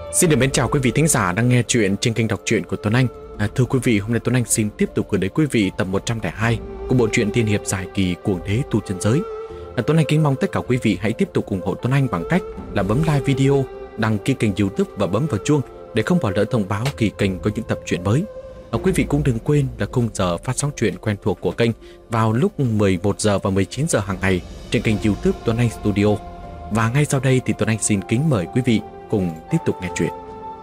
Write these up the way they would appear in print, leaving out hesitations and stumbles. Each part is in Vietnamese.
Xin được mến chào quý vị thính giả đang nghe chuyện trên kênh đọc truyện của Tuấn Anh. Thưa quý vị, hôm nay Tuấn Anh xin tiếp tục gửi đến quý vị tập 102 của bộ truyện tiên hiệp dài kỳ Cuồng Đế Tu Chân Giới. Tuấn Anh kính mong tất cả quý vị hãy tiếp tục ủng hộ Tuấn Anh bằng cách là bấm like video, đăng ký kênh YouTube và bấm vào chuông để không bỏ lỡ thông báo khi kênh có những tập truyện mới. Quý vị cũng đừng quên là khung giờ phát sóng truyện quen thuộc của kênh vào lúc 11 giờ và 19 giờ hàng ngày trên kênh YouTube Tuấn Anh Studio. Và ngay sau đây thì Tuấn Anh xin kính mời quý vị cùng tiếp tục nghe chuyện.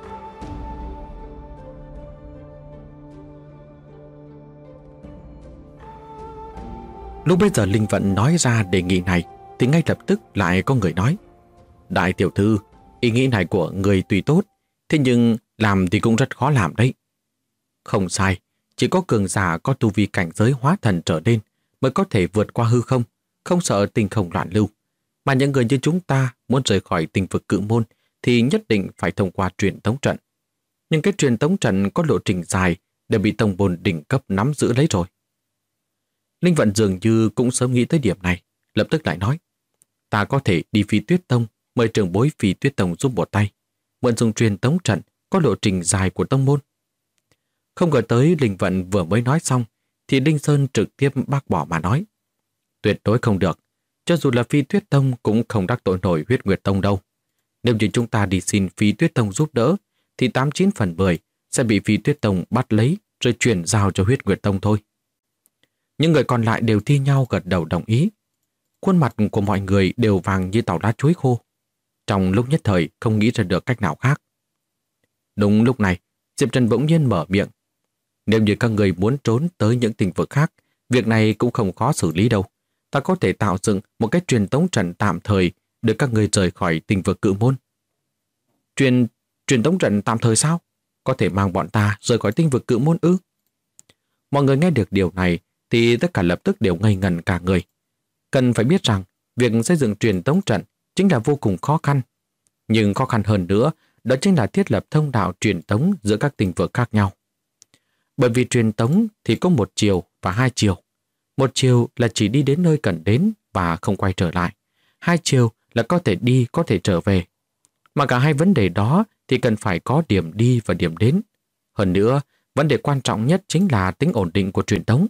Lúc bây giờ Linh Vận nói ra đề nghị này thì ngay lập tức lại có người nói: Đại tiểu thư, ý nghĩ này của người tùy tốt, thế nhưng làm thì cũng rất khó làm đấy. Không sai, chỉ có cường giả có tu vi cảnh giới hóa thần trở lên mới có thể vượt qua hư không, không sợ tinh không loạn lưu. Mà những người như chúng ta muốn rời khỏi tinh vực Cự Môn thì nhất định phải thông qua truyền tống trận. Nhưng cái truyền tống trận có lộ trình dài đều bị tông môn đỉnh cấp nắm giữ lấy rồi. Linh Vận dường như cũng sớm nghĩ tới điểm này, lập tức lại nói: Ta có thể đi Phi Tuyết Tông, mời trưởng bối Phi Tuyết Tông giúp một tay, mượn dùng truyền tống trận có lộ trình dài của tông môn. Không ngờ tới Linh Vận vừa mới nói xong thì Đinh Sơn trực tiếp bác bỏ mà nói: Tuyệt đối không được, cho dù là Phi Tuyết Tông cũng không đắc tội nổi Huyết Nguyệt Tông đâu. Nếu như chúng ta đi xin Phi Tuyết Tông giúp đỡ thì 89 phần 10 sẽ bị Phi Tuyết Tông bắt lấy rồi chuyển giao cho Huyết Nguyệt Tông thôi. Những người còn lại đều thi nhau gật đầu đồng ý. Khuôn mặt của mọi người đều vàng như tàu lá chuối khô. Trong lúc nhất thời không nghĩ ra được cách nào khác. Đúng lúc này, Diệp Trần bỗng nhiên mở miệng: Nếu như các người muốn trốn tới những tỉnh vực khác, việc này cũng không khó xử lý đâu. Ta có thể tạo dựng một cái truyền tống trận tạm thời để các người rời khỏi tỉnh vực Cự Môn. Truyền tống trận tạm thời sao? Có thể mang bọn ta rời khỏi tinh vực Cự Môn ư? Mọi người nghe được điều này thì tất cả lập tức đều ngây ngẩn cả người. Cần phải biết rằng việc xây dựng truyền tống trận chính là vô cùng khó khăn. Nhưng khó khăn hơn nữa đó chính là thiết lập thông đạo truyền tống giữa các tinh vực khác nhau. Bởi vì truyền tống thì có một chiều và hai chiều. Một chiều là chỉ đi đến nơi cần đến và không quay trở lại. Hai chiều là có thể đi, có thể trở về. Mà cả hai vấn đề đó thì cần phải có điểm đi và điểm đến. Hơn nữa, vấn đề quan trọng nhất chính là tính ổn định của truyền tống.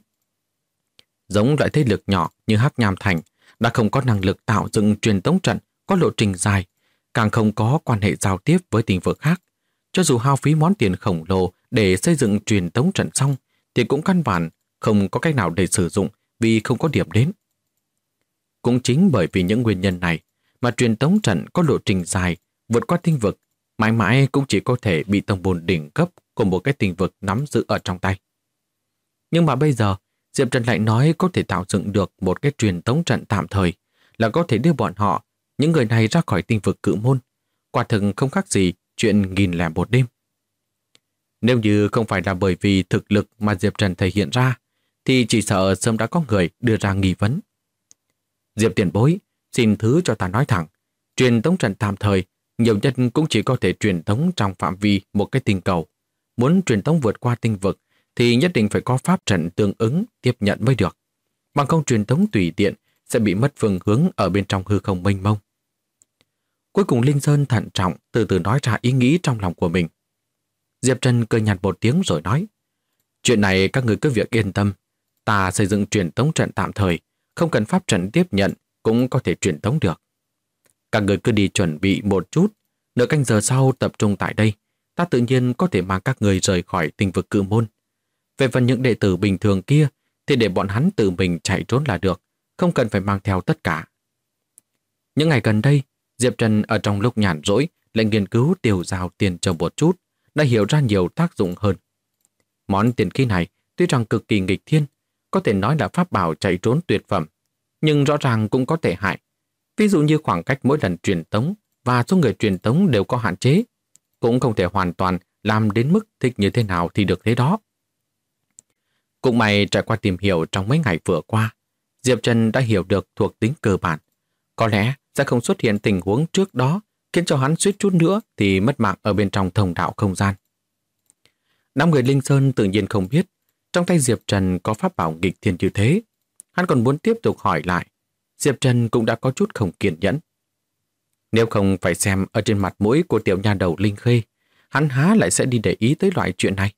Giống loại thế lực nhỏ như Hắc Nham Thành đã không có năng lực tạo dựng truyền tống trận có lộ trình dài, càng không có quan hệ giao tiếp với tinh vực khác. Cho dù hao phí món tiền khổng lồ để xây dựng truyền tống trận xong thì cũng căn bản không có cách nào để sử dụng vì không có điểm đến. Cũng chính bởi vì những nguyên nhân này mà truyền tống trận có lộ trình dài vượt qua tinh vực mãi mãi cũng chỉ có thể bị tông môn đỉnh cấp của một cái tinh vực nắm giữ ở trong tay. Nhưng mà bây giờ Diệp Trần lại nói có thể tạo dựng được một cái truyền tống trận tạm thời, là có thể đưa bọn họ, những người này ra khỏi tinh vực Cự Môn. Quả thực không khác gì chuyện 1001 đêm. Nếu như không phải là bởi vì thực lực mà Diệp Trần thể hiện ra thì chỉ sợ sớm đã có người đưa ra nghi vấn. Diệp tiền bối, xin thứ cho ta nói thẳng, truyền tống trận tạm thời nhiều nhất cũng chỉ có thể truyền tống trong phạm vi một cái tinh cầu. Muốn truyền tống vượt qua tinh vực thì nhất định phải có pháp trận tương ứng tiếp nhận mới được. Bằng không truyền tống tùy tiện sẽ bị mất phương hướng ở bên trong hư không mênh mông. Cuối cùng Linh Sơn thận trọng từ từ nói ra ý nghĩ trong lòng của mình. Diệp Trần cười nhạt một tiếng rồi nói: Chuyện này các người cứ việc yên tâm. Ta xây dựng truyền tống trận tạm thời, không cần pháp trận tiếp nhận cũng có thể truyền tống được. Các người cứ đi chuẩn bị một chút, nửa canh giờ sau tập trung tại đây, ta tự nhiên có thể mang các người rời khỏi tinh vực Cự Môn. Về phần những đệ tử bình thường kia thì để bọn hắn tự mình chạy trốn là được, không cần phải mang theo tất cả. Những ngày gần đây, Diệp Trần ở trong lúc nhàn rỗi lại nghiên cứu tiêu dao tiền châu một chút, đã hiểu ra nhiều tác dụng hơn. Món tiền khí này tuy rằng cực kỳ nghịch thiên, có thể nói là pháp bảo chạy trốn tuyệt phẩm, nhưng rõ ràng cũng có tệ hại. Ví dụ như khoảng cách mỗi lần truyền tống và số người truyền tống đều có hạn chế, cũng không thể hoàn toàn làm đến mức thích như thế nào thì được thế đó. Cũng may trải qua tìm hiểu trong mấy ngày vừa qua, Diệp Trần đã hiểu được thuộc tính cơ bản. Có lẽ sẽ không xuất hiện tình huống trước đó khiến cho hắn suýt chút nữa thì mất mạng ở bên trong thông đạo không gian. Đám người Linh Sơn tự nhiên không biết trong tay Diệp Trần có pháp bảo nghịch thiên như thế. Hắn còn muốn tiếp tục hỏi lại. Diệp Trần cũng đã có chút không kiên nhẫn. Nếu không phải xem ở trên mặt mũi của tiểu nha đầu Linh Khê, hắn há lại sẽ đi để ý tới loại chuyện này.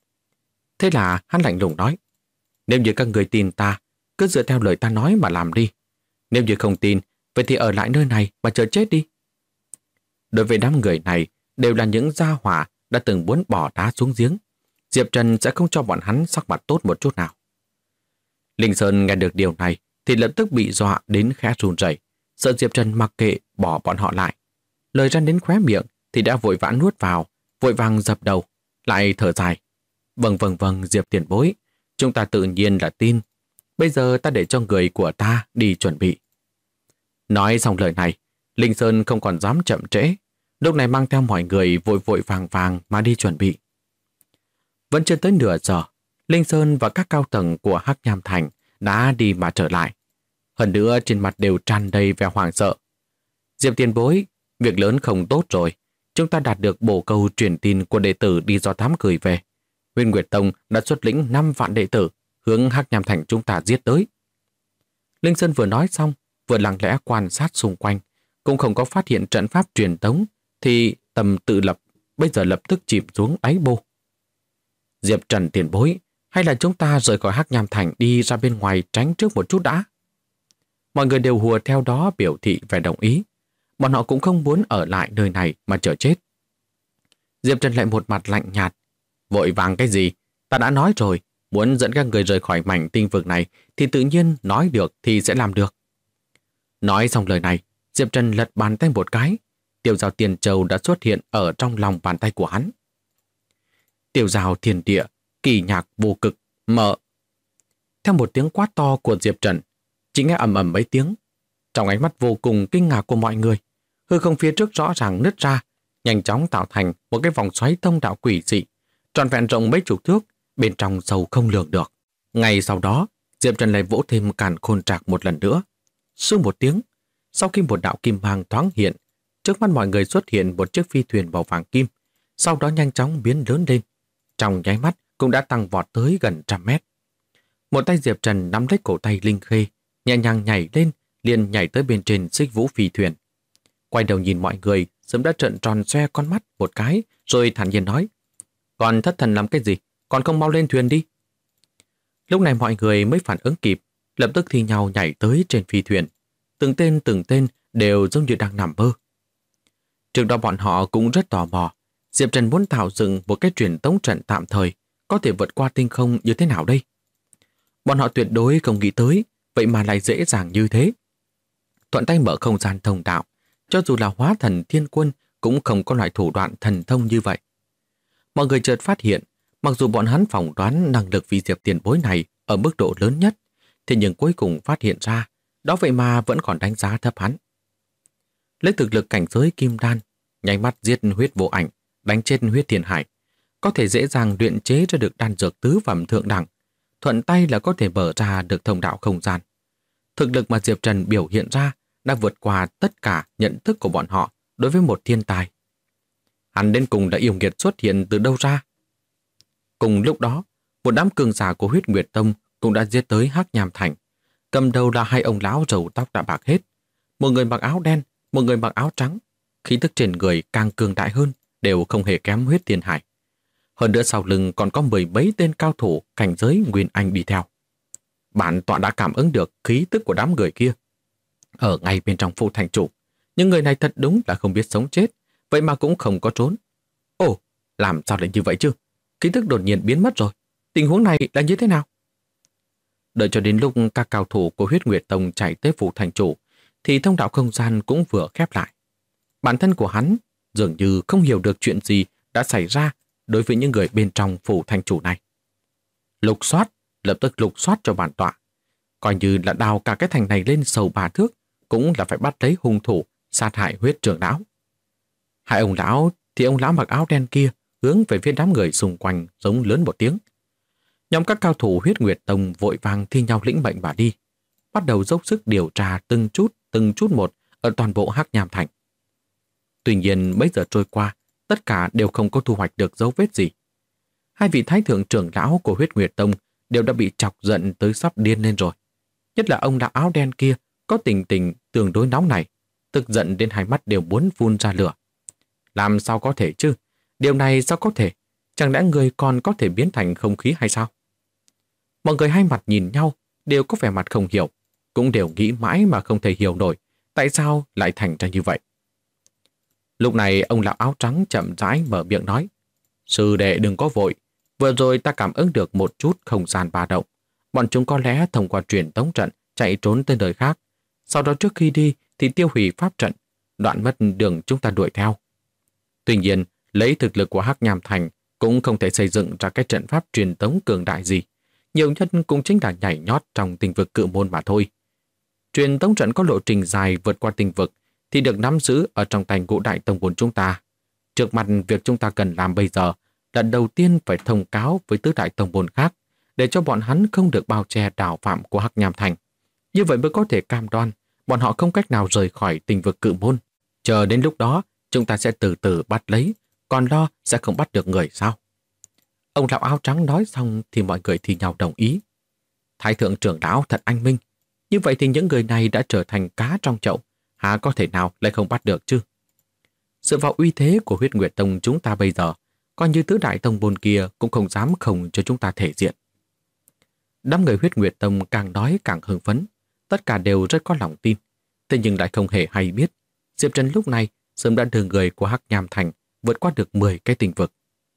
Thế là hắn lạnh lùng nói, nếu như các người tin ta, cứ dựa theo lời ta nói mà làm đi. Nếu như không tin, vậy thì ở lại nơi này mà chờ chết đi. Đối với đám người này, đều là những gia hỏa đã từng muốn bỏ đá xuống giếng. Diệp Trần sẽ không cho bọn hắn sắc mặt tốt một chút nào. Linh Sơn nghe được điều này thì lập tức bị dọa đến khẽ run rẩy, sợ Diệp Trần mặc kệ bỏ bọn họ lại. Lời ra đến khóe miệng thì đã vội vã nuốt vào, vội vàng dập đầu, lại thở dài. Vâng, Diệp tiền bối, chúng ta tự nhiên là tin. Bây giờ ta để cho người của ta đi chuẩn bị. Nói xong lời này, Linh Sơn không còn dám chậm trễ, lúc này mang theo mọi người vội vội vàng mà đi chuẩn bị. Vẫn chưa tới nửa giờ, Linh Sơn và các cao tầng của Hắc Nham Thành đã đi mà trở lại. Hơn nữa trên mặt đều tràn đầy vẻ hoảng sợ. Diệp tiền bối, việc lớn không tốt rồi. Chúng ta đạt được bổ câu truyền tin của đệ tử đi do thám gửi về. Huyền Nguyệt Tông đã xuất lĩnh 5 vạn đệ tử hướng Hắc Nham Thành chúng ta giết tới. Linh Sơn vừa nói xong, vừa lặng lẽ quan sát xung quanh, cũng không có phát hiện trận pháp truyền tống, thì tầm tự lập bây giờ lập tức chìm xuống đáy bô. Diệp Trần tiền bối, hay là chúng ta rời khỏi Hắc Nham Thành đi ra bên ngoài tránh trước một chút đã? Mọi người đều hùa theo đó biểu thị vẻ đồng ý. Bọn họ cũng không muốn ở lại nơi này mà chờ chết. Diệp Trần lại một mặt lạnh nhạt. Vội vàng cái gì? Ta đã nói rồi, muốn dẫn các người rời khỏi mảnh tinh vực này thì tự nhiên nói được thì sẽ làm được. Nói xong lời này, Diệp Trần lật bàn tay một cái. Tiêu Giao Tiền Châu đã xuất hiện ở trong lòng bàn tay của hắn. Tiêu Giao Thiên Địa, kỳ nhạc vô cực, mở. Theo một tiếng quát to của Diệp Trần, chỉ nghe ầm ầm mấy tiếng. Trong ánh mắt vô cùng kinh ngạc của mọi người, hư không phía trước rõ ràng nứt ra, nhanh chóng tạo thành một cái vòng xoáy thông đạo quỷ dị, tròn vẹn rộng mấy chục thước, bên trong sâu không lường được. Ngay sau đó, Diệp Trần lại vỗ thêm càn khôn trạc một lần nữa. Sương một tiếng, sau khi một đạo kim mang thoáng hiện, trước mắt mọi người xuất hiện một chiếc phi thuyền màu vàng kim, sau đó nhanh chóng biến lớn lên. Trong nháy mắt cũng đã tăng vọt tới gần 100 mét. Một tay Diệp Trần nắm lấy cổ tay Linh Khê, nhẹ nhàng nhảy lên, liền nhảy tới bên trên xích vũ phi thuyền. Quay đầu nhìn mọi người, sớm đã trợn tròn xoe con mắt một cái, rồi thản nhiên nói, còn thất thần làm cái gì, còn không mau lên thuyền đi. Lúc này mọi người mới phản ứng kịp, lập tức thi nhau nhảy tới trên phi thuyền. Từng tên đều giống như đang nằm mơ. Trước đó bọn họ cũng rất tò mò, Diệp Trần muốn tạo dựng một cái truyền tống trận tạm thời, có thể vượt qua tinh không như thế nào đây? Bọn họ tuyệt đối không nghĩ tới, vậy mà lại dễ dàng như thế. Thuận tay mở không gian thông đạo, cho dù là hóa thần thiên quân cũng không có loại thủ đoạn thần thông như vậy. Mọi người chợt phát hiện, mặc dù bọn hắn phỏng đoán năng lực vì Diệp tiền bối này ở mức độ lớn nhất, thế nhưng cuối cùng phát hiện ra, đó vậy mà vẫn còn đánh giá thấp hắn. Lấy thực lực cảnh giới kim đan, nháy mắt giết huyết vô ảnh, đánh chết huyết thiên hải, có thể dễ dàng luyện chế ra được đan dược tứ phẩm thượng đẳng, thuận tay là có thể mở ra được thông đạo không gian. Thực lực mà Diệp Trần biểu hiện ra đã vượt qua tất cả nhận thức của bọn họ đối với một thiên tài. Hắn đến cùng đã yêu nghiệt xuất hiện từ đâu ra? Cùng lúc đó, một đám cường giả của Huyết Nguyệt Tông cũng đã giết tới Hắc Nham Thành. Cầm đầu là hai ông lão râu tóc đã bạc hết. Một người mặc áo đen, một người mặc áo trắng. Khí tức trên người càng cường đại hơn, đều không hề kém Huyết Thiên Hải. Hơn nữa sau lưng còn có 10 mấy tên cao thủ cảnh giới Nguyên Anh đi theo. Bản tọa đã cảm ứng được khí tức của đám người kia. Ở ngay bên trong phủ thành chủ, những người này thật đúng là không biết sống chết, vậy mà cũng không có trốn. Ồ, làm sao lại như vậy chứ? Khí tức đột nhiên biến mất rồi. Tình huống này là như thế nào? Đợi cho đến lúc các cao thủ của Huyết Nguyệt Tông chạy tới phủ thành chủ, thì thông đạo không gian cũng vừa khép lại. Bản thân của hắn dường như không hiểu được chuyện gì đã xảy ra đối với những người bên trong phủ thành chủ này. Lục soát, lập tức lục soát cho bản tọa. Coi như là đào cả cái thành này lên sầu 3 thước, cũng là phải bắt lấy hung thủ sát hại Huyết trưởng lão. Hai ông lão thì ông lão mặc áo đen kia hướng về phía đám người xung quanh giống lớn một tiếng. Nhóm các cao thủ Huyết Nguyệt Tông vội vàng thi nhau lĩnh mệnh mà đi, bắt đầu dốc sức điều tra từng chút một ở toàn bộ Hắc Nham Thành. Tuy nhiên mấy giờ trôi qua, tất cả đều không có thu hoạch được dấu vết gì. Hai vị thái thượng trưởng lão của Huyết Nguyệt Tông đều đã bị chọc giận tới sắp điên lên rồi. Nhất là ông lão áo đen kia có tình tương đối nóng này. tức giận đến hai mắt đều muốn phun ra lửa. Làm sao có thể chứ? Điều này sao có thể? Chẳng lẽ người còn có thể biến thành không khí hay sao? Mọi người hai mặt nhìn nhau, đều có vẻ mặt không hiểu, cũng đều nghĩ mãi mà không thể hiểu nổi tại sao lại thành ra như vậy. Lúc này ông lão áo trắng chậm rãi mở miệng nói: Sư đệ đừng có vội, vừa rồi ta cảm ứng được một chút không gian ba động. Bọn chúng có lẽ thông qua truyền tống trận chạy trốn tới nơi khác. Sau đó trước khi đi thì tiêu hủy pháp trận, đoạn mất đường chúng ta đuổi theo. Tuy nhiên, lấy thực lực của Hắc Nham Thành cũng không thể xây dựng ra cái trận pháp truyền tống cường đại gì. Nhiều nhất cũng chính là nhảy nhót trong tinh vực cự môn mà thôi. Truyền tống trận có lộ trình dài vượt qua tinh vực thì được nắm giữ ở trong tay ngũ đại tông môn chúng ta. Trước mặt việc chúng ta cần làm bây giờ là đầu tiên phải thông cáo với tứ đại tông môn khác để cho bọn hắn không được bao che đảo phạm của Hắc Nham Thành. Như vậy mới có thể cam đoan bọn họ không cách nào rời khỏi tinh vực cự môn. Chờ đến lúc đó chúng ta sẽ từ từ bắt lấy, còn lo sẽ không bắt được người sao? Ông lão áo trắng nói xong thì mọi người thì nhau đồng ý. Thái thượng trưởng lão thật anh minh. Như vậy thì những người này đã trở thành cá trong chậu, há có thể nào lại không bắt được chứ? Dựa vào uy thế của Huyết Nguyệt Tông chúng ta bây giờ, coi như tứ đại tông môn kia cũng không dám không cho chúng ta thể diện. Đám người Huyết Nguyệt Tông càng nói càng hưng phấn, tất cả đều rất có lòng tin. Thế nhưng lại không hề hay biết, Diệp Trần lúc này sớm đã đưa người của Hắc Nham Thành vượt qua được 10 cái tinh vực.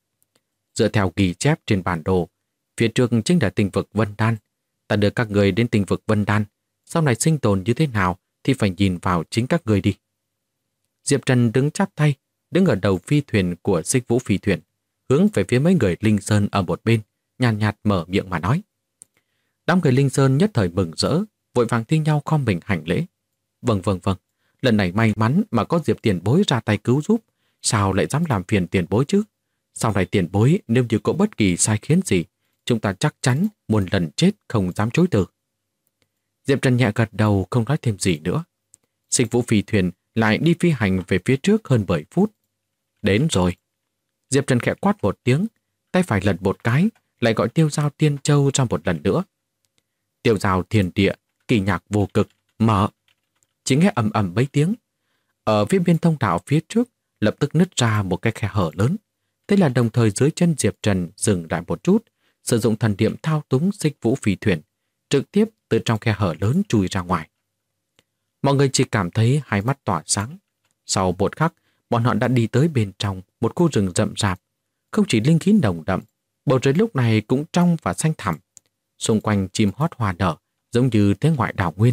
Dựa theo ghi chép trên bản đồ, phía trước chính là tinh vực Vân Đan. Ta đưa các người đến tinh vực Vân Đan, sau này sinh tồn như thế nào thì phải nhìn vào chính các người đi. Diệp Trần đứng chắp tay, đứng ở đầu phi thuyền của Xích Vũ phi thuyền, hướng về phía mấy người Linh Sơn ở một bên, nhàn nhạt mở miệng mà nói. Đám người Linh Sơn nhất thời mừng rỡ, vội vàng thi nhau khom mình hành lễ. Vâng, lần này may mắn mà có Diệp tiền bối ra tay cứu giúp, sao lại dám làm phiền tiền bối chứ? Sau này tiền bối nếu như có bất kỳ sai khiến gì, chúng ta chắc chắn muôn lần chết không dám chối từ. Diệp Trần nhẹ gật đầu không nói thêm gì nữa. Xích Vũ phi thuyền lại đi phi hành về phía trước hơn 10 phút. Đến rồi. Diệp Trần khẽ quát một tiếng, tay phải lật một cái, lại gọi Tiêu Dao Tiên Châu ra một lần nữa. Tiêu Dao Thiên Địa, kỳ nhạc vô cực, mở. Chỉ nghe ầm ầm mấy tiếng. Ở phía bên thông đạo phía trước, lập tức nứt ra một cái khe hở lớn. Thế là đồng thời dưới chân Diệp Trần dừng lại một chút, sử dụng thần niệm thao túng Xích Vũ phi thuyền, trực tiếp từ trong khe hở lớn chui ra ngoài. Mọi người chỉ cảm thấy hai mắt tỏa sáng. Sau một khắc, bọn họ đã đi tới bên trong một khu rừng rậm rạp. Không chỉ linh khí nồng đậm, bầu trời lúc này cũng trong và xanh thẳm. Xung quanh chim hót hoa nở, giống như thế ngoại đảo nguyên.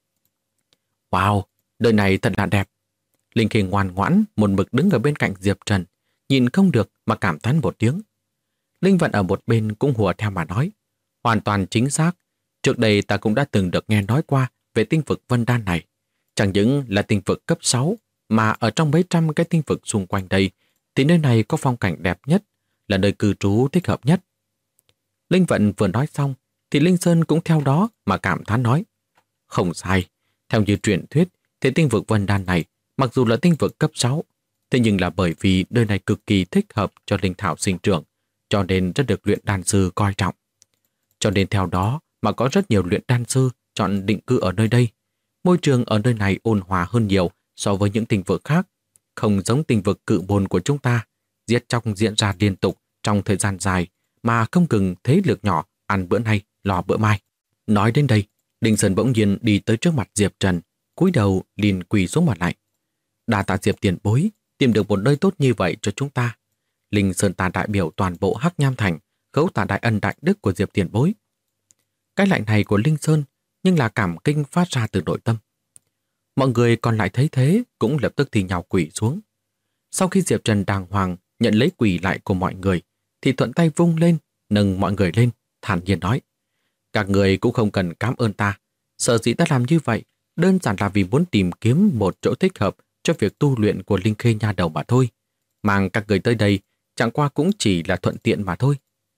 Wow, đời này thật là đẹp. Linh Khê ngoan ngoãn một mực đứng ở bên cạnh Diệp Trần, nhìn không được mà cảm thán một tiếng. Linh Vận ở một bên cũng hùa theo mà nói. Hoàn toàn chính xác. Trước đây ta cũng đã từng được nghe nói qua về tinh vực Vân Đan này. Chẳng những là tinh vực cấp 6, mà ở trong mấy trăm cái tinh vực xung quanh đây, thì nơi này có phong cảnh đẹp nhất, là nơi cư trú thích hợp nhất. Linh Vận vừa nói xong, thì Linh Sơn cũng theo đó mà cảm thán nói. Không sai, theo như truyền thuyết, thì tinh vực Vân Đan này, mặc dù là tinh vực cấp 6, thế nhưng là bởi vì nơi này cực kỳ thích hợp cho linh thảo sinh trưởng, cho nên rất được luyện đan sư coi trọng. Cho nên theo đó mà có rất nhiều luyện đan sư chọn định cư ở nơi đây. Môi trường ở nơi này ôn hòa hơn nhiều so với những tinh vực khác, không giống tinh vực cự môn của chúng ta, giết chóc diễn ra liên tục trong thời gian dài mà không ngừng thế lực nhỏ ăn bữa nay lo bữa mai. Nói đến đây, Đinh Sơn bỗng nhiên đi tới trước mặt Diệp Trần, cúi đầu liền quỳ xuống mặt lại. Đa tạ Diệp tiền bối, tìm được một nơi tốt như vậy cho chúng ta. Linh Sơn ta đại biểu toàn bộ Hắc Nham Thành, khấu tạ đại ân đại đức của Diệp tiền bối. Cái lạnh này của Linh Sơn nhưng là cảm kinh phát ra từ nội tâm. Mọi người còn lại thấy thế cũng lập tức thì nhào quỳ xuống. Sau khi Diệp Trần đàng hoàng nhận lấy quỳ lại của mọi người, thì thuận tay vung lên, nâng mọi người lên, thản nhiên nói. Các người cũng không cần cảm ơn ta. Sở dĩ ta làm như vậy, đơn giản là vì muốn tìm kiếm một chỗ thích hợp cho việc tu luyện của Linh Khê nha đầu mà thôi. Mang các người tới đây, chẳng qua cũng chỉ là thuận tiện mà thôi.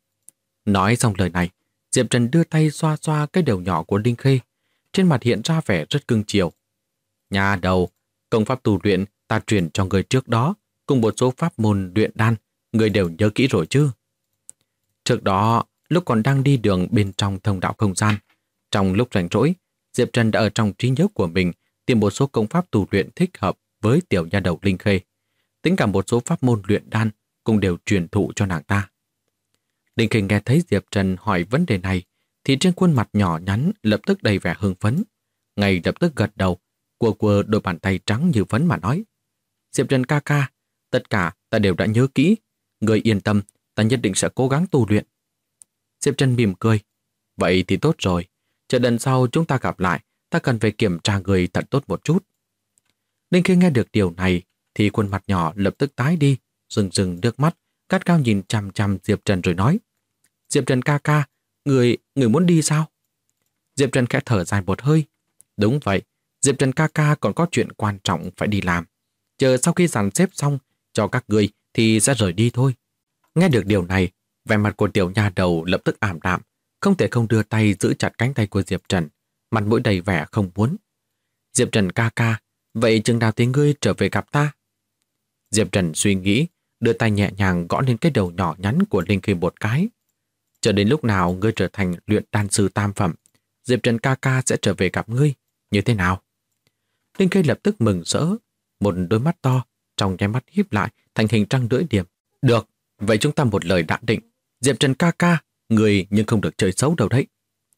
Nói xong lời này, Diệp Trần đưa tay xoa xoa cái đầu nhỏ của Linh Khê, trên mặt hiện ra vẻ rất cưng chiều. Nha đầu, công pháp tu luyện ta truyền cho người trước đó, cùng một số pháp môn luyện đan, người đều nhớ kỹ rồi chứ? Trước đó, lúc còn đang đi đường bên trong thông đạo không gian, trong lúc rảnh rỗi, Diệp Trần đã ở trong trí nhớ của mình tìm một số công pháp tu luyện thích hợp với tiểu nha đầu Linh Khê. Tính cả một số pháp môn luyện đan cũng đều truyền thụ cho nàng ta. Linh Khê nghe thấy Diệp Trần hỏi vấn đề này thì trên khuôn mặt nhỏ nhắn lập tức đầy vẻ hưng phấn. Ngay lập tức gật đầu, quơ đôi bàn tay trắng như phấn mà nói: Diệp Trần ca ca, tất cả ta đều đã nhớ kỹ. Người yên tâm, ta nhất định sẽ cố gắng tu luyện. Diệp Trần mỉm cười: Vậy thì tốt rồi. Chờ lần sau chúng ta gặp lại, ta cần phải kiểm tra người thật tốt một chút. Linh Khê nghe được điều này thì khuôn mặt nhỏ lập tức tái đi, rừng nước mắt, gắt gao nhìn chằm chằm Diệp Trần rồi nói: Diệp Trần ca ca, người muốn đi sao? Diệp Trần khẽ thở dài một hơi. Đúng vậy, Diệp Trần ca ca còn có chuyện quan trọng phải đi làm. Chờ sau khi dàn xếp xong cho các người thì sẽ rời đi thôi. Nghe được điều này, vẻ mặt của tiểu nha đầu lập tức ảm đạm, không thể không đưa tay giữ chặt cánh tay của Diệp Trần, mặt mũi đầy vẻ không muốn. Diệp Trần ca ca, vậy chừng nào thì ngươi trở về gặp ta? Diệp Trần suy nghĩ, đưa tay nhẹ nhàng gõ lên cái đầu nhỏ nhắn của Linh Khê một cái. Chờ đến lúc nào ngươi trở thành luyện đan sư tam phẩm, Diệp Trần ca ca sẽ trở về gặp ngươi, như thế nào? Linh Khê lập tức mừng rỡ, một đôi mắt to, trong nháy mắt híp lại thành hình trăng lưỡi liềm. Được, vậy chúng ta một lời đã định. Diệp Trần ca ca, người nhưng không được chơi xấu đâu đấy.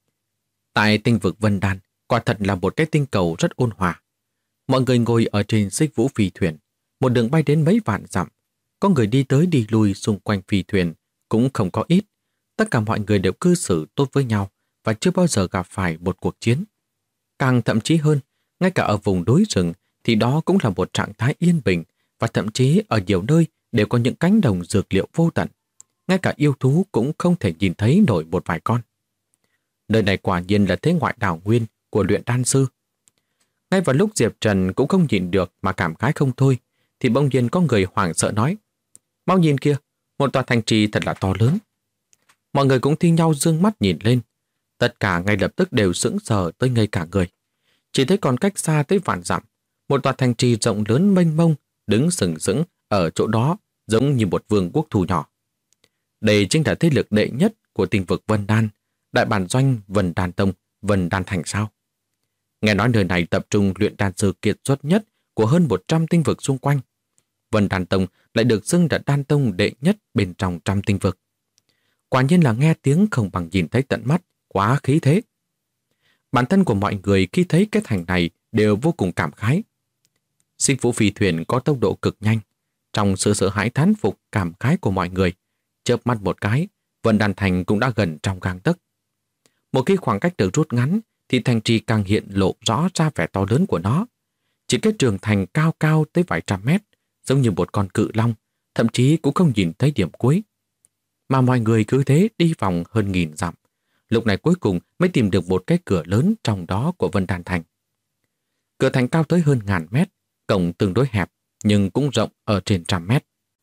Tại tinh vực Vân Đan, quả thật là một cái tinh cầu rất ôn hòa. Mọi người ngồi ở trên xích vũ phi thuyền, một đường bay đến mấy vạn dặm. Có người đi tới đi lui xung quanh phi thuyền, cũng không có ít. Tất cả mọi người đều cư xử tốt với nhau và chưa bao giờ gặp phải một cuộc chiến. Càng thậm chí hơn, ngay cả ở vùng núi rừng thì đó cũng là một trạng thái yên bình, và thậm chí ở nhiều nơi đều có những cánh đồng dược liệu vô tận. Ngay cả yêu thú cũng không thể nhìn thấy nổi một vài con. Nơi này quả nhiên là thế ngoại đảo nguyên của luyện đan sư. Ngay vào lúc Diệp Trần cũng không nhịn được mà cảm khái không thôi, thì bỗng nhiên có người hoảng sợ nói: Mau nhìn kia, một tòa thành trì thật là to lớn. Mọi người cũng thi nhau dương mắt nhìn lên. Tất cả ngay lập tức đều sững sờ tới ngây cả người. Chỉ thấy còn cách xa tới vạn dặm, một tòa thành trì rộng lớn mênh mông đứng sừng sững ở chỗ đó, giống như một vương quốc thu nhỏ. Đây chính là thế lực đệ nhất của tinh vực Vân Đan, đại bản doanh Vân Đan Tông, Vân Đan Thành sao? Nghe nói nơi này tập trung luyện đan sư kiệt xuất nhất của hơn 100 tinh vực xung quanh. Vân Đan Tông lại được xưng là đan tông đệ nhất bên trong trăm tinh vực. Quả nhiên là nghe tiếng không bằng nhìn thấy tận mắt, quá khí thế. Bản thân của mọi người khi thấy cái thành này đều vô cùng cảm khái. Xích vũ phi thuyền có tốc độ cực nhanh. Trong sự sợ hãi thán phục cảm khái của mọi người, chớp mắt một cái, Vân Đan Thành cũng đã gần trong gang tấc. Một khi khoảng cách được rút ngắn, thì thành trì càng hiện lộ rõ ra vẻ to lớn của nó. Chỉ cái tường thành cao cao tới vài trăm mét, giống như một con cự long, thậm chí cũng không nhìn thấy điểm cuối. Mà mọi người cứ thế đi vòng hơn 1000 dặm. Lúc này cuối cùng mới tìm được một cái cửa lớn trong đó của Vân Đan Thành. Cửa thành cao tới hơn 1000 mét, cổng tương đối hẹp, nhưng cũng rộng ở trên 100 mét.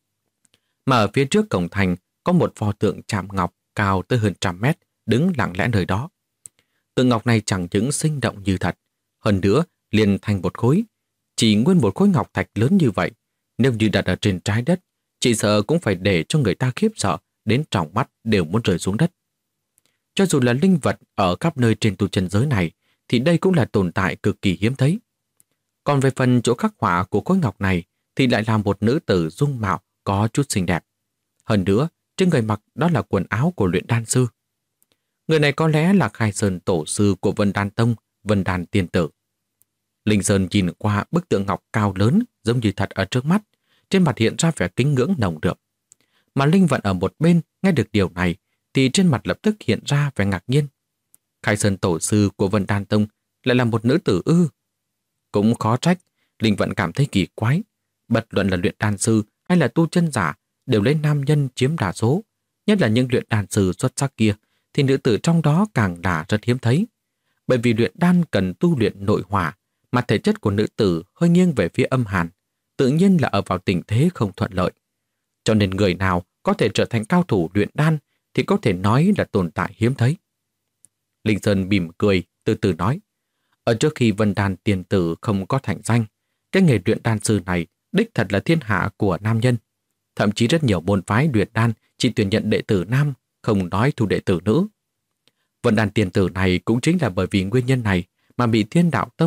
Mà ở phía trước cổng thành có một pho tượng chạm ngọc cao tới hơn 100 mét, đứng lặng lẽ nơi đó. Tượng ngọc này chẳng những sinh động như thật, hơn nữa liền thành một khối. Chỉ nguyên một khối ngọc thạch lớn như vậy, nếu như đặt ở trên trái đất, chỉ sợ cũng phải để cho người ta khiếp sợ đến tròng mắt đều muốn rơi xuống đất. Cho dù là linh vật ở khắp nơi trên tu chân giới này, thì đây cũng là tồn tại cực kỳ hiếm thấy. Còn về phần chỗ khắc họa của khối ngọc này, thì lại là một nữ tử dung mạo có chút xinh đẹp. Hơn nữa, trên người mặc đó là quần áo của luyện đan sư. Người này có lẽ là Khai Sơn tổ sư của Vân Đan Tông, Vân Đan Tiên Tử. Linh Sơn nhìn qua bức tượng ngọc cao lớn giống như thật ở trước mắt, trên mặt hiện ra vẻ kính ngưỡng nồng đượm. Mà Linh Vận ở một bên nghe được điều này thì trên mặt lập tức hiện ra vẻ ngạc nhiên. Khai Sơn tổ sư của Vân Đan Tông lại là một nữ tử ư? Cũng khó trách, Linh Vận cảm thấy kỳ quái. Bất luận là luyện đan sư hay là tu chân giả đều lấy nam nhân chiếm đa số, nhất là những luyện đan sư xuất sắc kia thì nữ tử trong đó càng là rất hiếm thấy. Bởi vì luyện đan cần tu luyện nội hỏa, mà thể chất của nữ tử hơi nghiêng về phía âm hàn, tự nhiên là ở vào tình thế không thuận lợi. Cho nên người nào có thể trở thành cao thủ luyện đan thì có thể nói là tồn tại hiếm thấy. Linh Sơn mỉm cười, từ từ nói, ở trước khi Vân Đan Tiên Tử không có thành danh, cái nghề luyện đan sư này đích thật là thiên hạ của nam nhân. Thậm chí rất nhiều môn phái luyện đan chỉ tuyển nhận đệ tử nam, không nói thu đệ tử nữ. Vân Đan Tiên Tử này cũng chính là bởi vì nguyên nhân này mà bị Thiên Đạo Tông,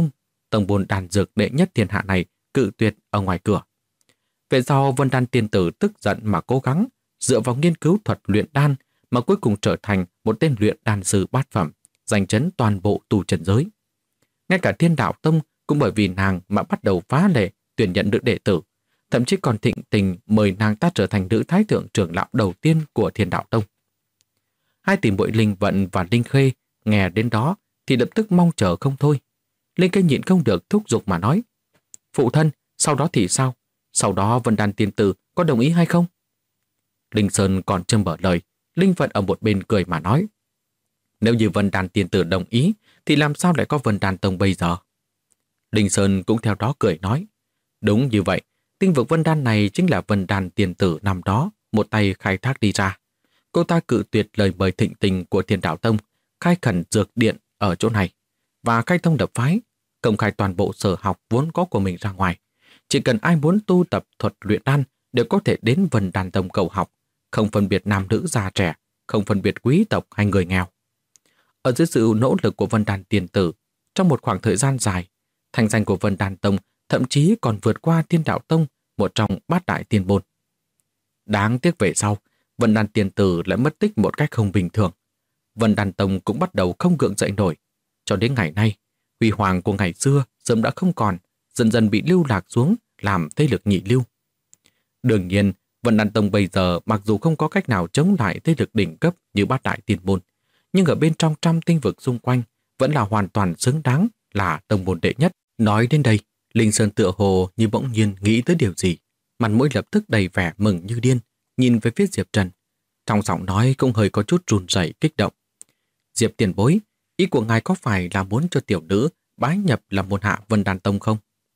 tông môn đan dược đệ nhất thiên hạ này cự tuyệt ở ngoài cửa. Về sau Vân Đan tiên tử tức giận mà cố gắng, dựa vào nghiên cứu thuật luyện đan mà cuối cùng trở thành một tên luyện đan sư bát phẩm, giành chấn toàn bộ tu chân giới. Ngay cả Thiên Đạo Tông cũng bởi vì nàng mà bắt đầu phá lệ tuyển nhận nữ đệ tử, thậm chí còn thịnh tình mời nàng ta trở thành nữ thái thượng trưởng lão đầu tiên của Thiên Đạo Tông. Hai tỷ muội Linh Vận và Linh Khê nghe đến đó thì lập tức mong chờ không thôi. Linh Khê nhịn không được thúc giục mà nói: "Phụ thân, sau đó thì sao? Sau đó Vân Đan tiên tử có đồng ý hay không?" Linh Sơn còn chưa mở lời, Linh Vận ở một bên cười mà nói: "Nếu như Vân Đan tiên tử đồng ý thì làm sao lại có Vân Đan Tông bây giờ?" Linh Sơn cũng theo đó cười nói: "Đúng như vậy, tinh vực Vân Đan này chính là Vân Đan tiên tử năm đó một tay khai thác đi ra. Cô ta cự tuyệt lời mời thịnh tình của Thiên Đạo Tông, khai khẩn dược điện ở chỗ này và khai thông đập phái, công khai toàn bộ sở học vốn có của mình ra ngoài. Chỉ cần ai muốn tu tập thuật luyện đan đều có thể đến Vân Đan Tông cầu học, không phân biệt nam nữ già trẻ, không phân biệt quý tộc hay người nghèo." Ở dưới sự nỗ lực của Vân Đan tiên tử, trong một khoảng thời gian dài, thành danh của Vân Đan Tông thậm chí còn vượt qua Thiên Đạo Tông, một trong bát đại tiên môn. Đáng tiếc về sau, Vân Đan tiên tử lại mất tích một cách không bình thường. Vân Đan Tông cũng bắt đầu không gượng dậy nổi. Cho đến ngày nay, huy hoàng của ngày xưa sớm đã không còn, dần dần bị lưu lạc xuống làm thế lực nhị lưu. Đương nhiên, Vân Đan Tông bây giờ mặc dù không có cách nào chống lại thế lực đỉnh cấp như bát đại tiên môn, nhưng ở bên trong trăm tinh vực xung quanh vẫn là hoàn toàn xứng đáng là tông môn đệ nhất. Nói đến đây, Linh Sơn tựa hồ như bỗng nhiên nghĩ tới điều gì, mặt mũi lập tức đầy vẻ mừng như điên, nhìn về phía Diệp Trần. Trong giọng nói cũng hơi có chút run rẩy kích động. "Diệp tiền bối, ý của ngài có phải là muốn cho tiểu nữ bái nhập làm môn hạ Vân Đan Tông không?"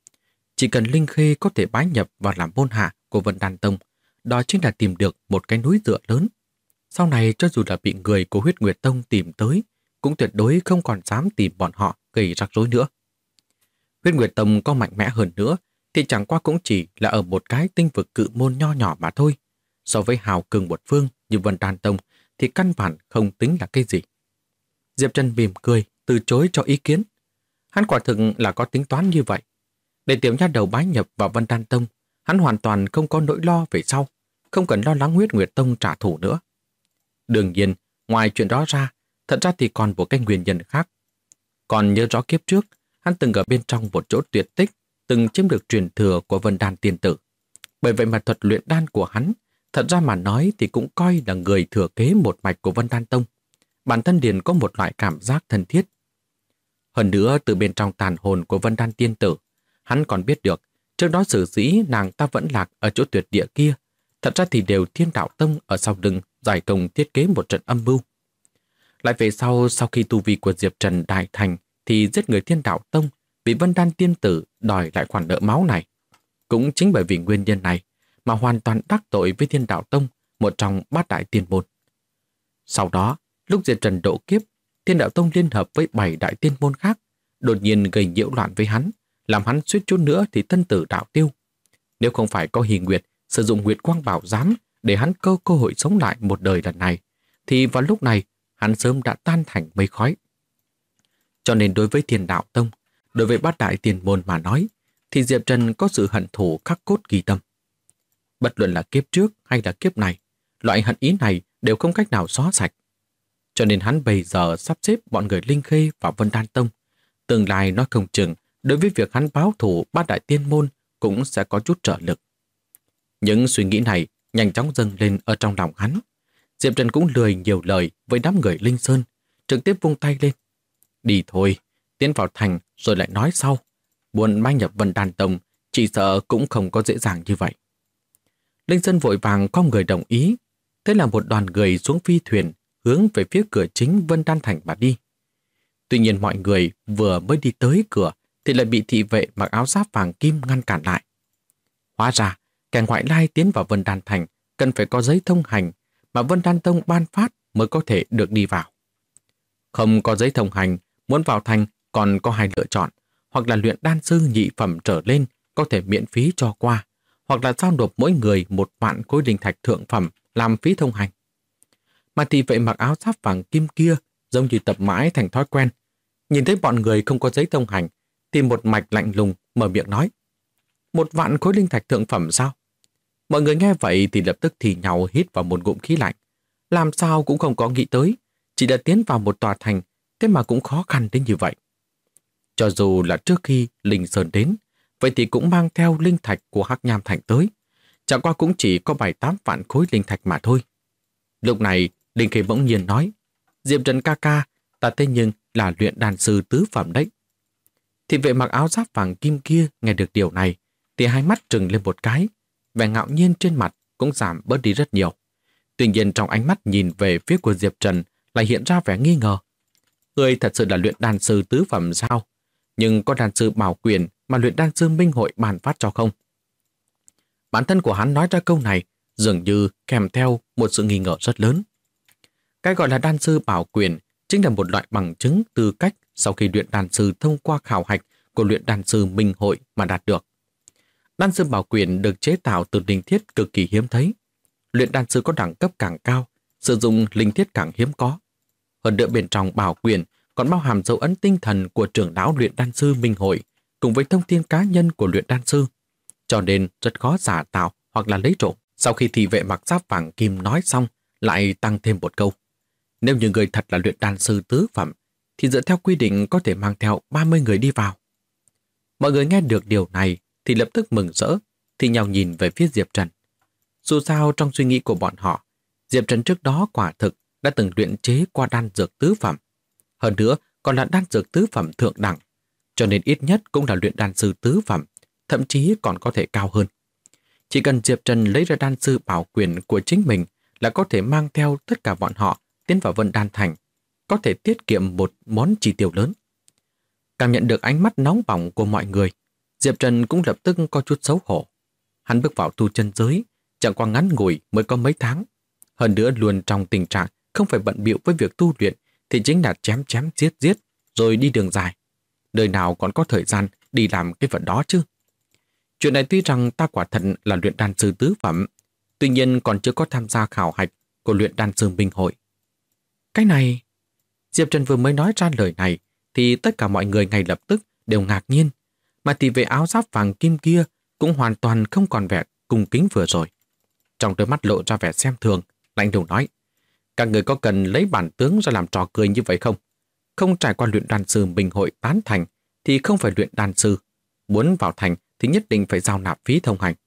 Chỉ cần Linh Khê có thể bái nhập vào làm môn hạ của Vân Đan Tông, đó chính là tìm được một cái núi dựa lớn. Sau này cho dù là bị người của Huyết Nguyệt Tông tìm tới, cũng tuyệt đối không còn dám tìm bọn họ gây rắc rối nữa. Huyết Nguyệt Tông có mạnh mẽ hơn nữa thì chẳng qua cũng chỉ là ở một cái tinh vực cự môn nho nhỏ mà thôi. So với hào cường một phương như Vân Đan Tông thì căn bản không tính là cái gì. Diệp Trần mỉm cười, từ chối cho ý kiến. Hắn quả thực là có tính toán như vậy. Để tiểu nha đầu bái nhập vào Vân Đan Tông, hắn hoàn toàn không có nỗi lo về sau, không cần lo lắng Huyết Nguyệt Tông trả thù nữa. Đương nhiên, ngoài chuyện đó ra, thật ra thì còn một cái nguyên nhân khác. Còn nhớ rõ kiếp trước, hắn từng ở bên trong một chỗ tuyệt tích, từng chiếm được truyền thừa của Vân Đan tiên tử. Bởi vậy mà thuật luyện đan của hắn, thật ra mà nói thì cũng coi là người thừa kế một mạch của Vân Đan Tông. Bản thân liền có một loại cảm giác thân thiết. Hơn nữa, từ bên trong tàn hồn của Vân Đan tiên tử, hắn còn biết được, trước đó sở dĩ nàng ta vẫn lạc ở chỗ tuyệt địa kia, thật ra thì đều Thiên Đạo Tông ở sau lưng giải công thiết kế một trận âm mưu. Lại về sau khi tu vi của Diệp Trần đại thành thì giết người Thiên Đạo Tông, vì Vân Đan tiên tử đòi lại khoản nợ máu này. Cũng chính bởi vì nguyên nhân này mà hoàn toàn đắc tội với Thiên Đạo Tông, một trong bát đại tiên môn. Sau đó, lúc Diệp Trần độ kiếp, Thiên Đạo Tông liên hợp với 7 đại tiên môn khác, đột nhiên gây nhiễu loạn với hắn, làm hắn suýt chút nữa thì thân tử đạo tiêu. Nếu không phải có Hỷ Nguyệt sử dụng Nguyệt Quang Bảo Giám để hắn cơ hội sống lại một đời lần này, thì vào lúc này hắn sớm đã tan thành mây khói. Cho nên đối với Thiên Đạo Tông, đối với bát đại tiên môn mà nói, thì Diệp Trần có sự hận thù khắc cốt ghi tâm. Bất luận là kiếp trước hay là kiếp này, loại hận ý này đều không cách nào xóa sạch. Cho nên hắn bây giờ sắp xếp bọn người Linh Khê vào Vân Đan Tông. Tương lai nói không chừng, đối với việc hắn báo thù bát đại tiên môn cũng sẽ có chút trợ lực. Những suy nghĩ này nhanh chóng dâng lên ở trong lòng hắn. Diệp Trần cũng lười nhiều lời với đám người Linh Sơn, trực tiếp vung tay lên. Đi thôi, tiến vào thành rồi lại nói sau. Muốn mai nhập Vân Đan Tông, chỉ sợ cũng không có dễ dàng như vậy. Linh Sơn vội vàng không người đồng ý. Thế là một đoàn người xuống phi thuyền, hướng về phía cửa chính Vân Đan Thành mà đi. Tuy nhiên mọi người vừa mới đi tới cửa thì lại bị thị vệ mặc áo giáp vàng kim ngăn cản lại. Hóa ra, kẻ ngoại lai tiến vào Vân Đan Thành cần phải có giấy thông hành mà Vân Đan Tông ban phát mới có thể được đi vào. Không có giấy thông hành, muốn vào thành còn có hai lựa chọn, hoặc là luyện đan sư nhị phẩm trở lên có thể miễn phí cho qua, hoặc là giao nộp mỗi người 1.000 khối linh thạch thượng phẩm làm phí thông hành. Mà thị vệ mặc áo giáp vàng kim kia giống như tập mãi thành thói quen. Nhìn thấy bọn người không có giấy thông hành thì một mạch lạnh lùng mở miệng nói: 1.000 khối linh thạch thượng phẩm sao? Mọi người nghe vậy thì lập tức thì nhau hít vào một ngụm khí lạnh. Làm sao cũng không có nghĩ tới, chỉ đã tiến vào một tòa thành, thế mà cũng khó khăn đến như vậy. Cho dù là trước khi Linh Sơn đến, vậy thì cũng mang theo linh thạch của Hắc Nham Thành tới. Chẳng qua cũng chỉ có 7-8 vạn khối linh thạch mà thôi. Lúc này, Linh Khê bỗng nhiên nói: Diệp Trần ca ca, ta thế nhưng là luyện đan sư tứ phẩm đấy. Thì vệ mặc áo giáp vàng kim kia nghe được điều này, thì hai mắt trừng lên một cái, vẻ ngạo nhiên trên mặt cũng giảm bớt đi rất nhiều. Tuy nhiên trong ánh mắt nhìn về phía của Diệp Trần lại hiện ra vẻ nghi ngờ. Người thật sự là luyện đan sư tứ phẩm sao? Nhưng có đan sư bảo quyền mà luyện đan sư minh hội bàn phát cho không? Bản thân của hắn nói ra câu này dường như kèm theo một sự nghi ngờ rất lớn. Cái gọi là đan sư bảo quyền chính là một loại bằng chứng tư cách sau khi luyện đan sư thông qua khảo hạch của luyện đan sư minh hội mà đạt được. Đan sư bảo quyền được chế tạo từ linh thiết cực kỳ hiếm thấy. Luyện đan sư có đẳng cấp càng cao, sử dụng linh thiết càng hiếm có. Hơn nữa bên trong bảo quyền còn bao hàm dấu ấn tinh thần của trưởng lão luyện đan sư minh hội cùng với thông tin cá nhân của luyện đan sư, cho nên rất khó giả tạo hoặc là lấy trộm. Sau khi thị vệ mặc giáp vàng kim nói xong, lại tăng thêm một câu: nếu như người thật là luyện đan sư tứ phẩm, thì dựa theo quy định có thể mang theo 30 người đi vào. Mọi người nghe được điều này thì lập tức mừng rỡ, thì nhau nhìn về phía Diệp Trần. Dù sao trong suy nghĩ của bọn họ, Diệp Trần trước đó quả thực đã từng luyện chế qua đan dược tứ phẩm. Hơn nữa còn là đan dược tứ phẩm thượng đẳng, cho nên ít nhất cũng là luyện đan sư tứ phẩm, thậm chí còn có thể cao hơn. Chỉ cần Diệp Trần lấy ra đan sư bảo quyền của chính mình là có thể mang theo tất cả bọn họ tiến vào Vân Đan Thành, có thể tiết kiệm một món chi tiêu lớn. Cảm nhận được ánh mắt nóng bỏng của mọi người, Diệp Trần cũng lập tức có chút xấu hổ. Hắn bước vào tu chân giới, chẳng qua ngắn ngủi mới có mấy tháng. Hơn nữa luôn trong tình trạng không phải bận bịu với việc tu luyện thì chính là chém chém giết giết rồi đi đường dài. Đời nào còn có thời gian đi làm cái vật đó chứ? Chuyện này tuy rằng ta quả thật là luyện đan sư tứ phẩm, tuy nhiên còn chưa có tham gia khảo hạch của luyện đan sư minh hội. Cái này... Diệp Trần vừa mới nói ra lời này thì tất cả mọi người ngay lập tức đều ngạc nhiên, mà thì về áo giáp vàng kim kia cũng hoàn toàn không còn vẻ cung kính vừa rồi. Trong đôi mắt lộ ra vẻ xem thường, lạnh lùng nói: các người có cần lấy bản tướng ra làm trò cười như vậy không? Không trải qua luyện đan sư minh hội tán thành thì không phải luyện đan sư. Muốn vào thành thì nhất định phải giao nạp phí thông hành.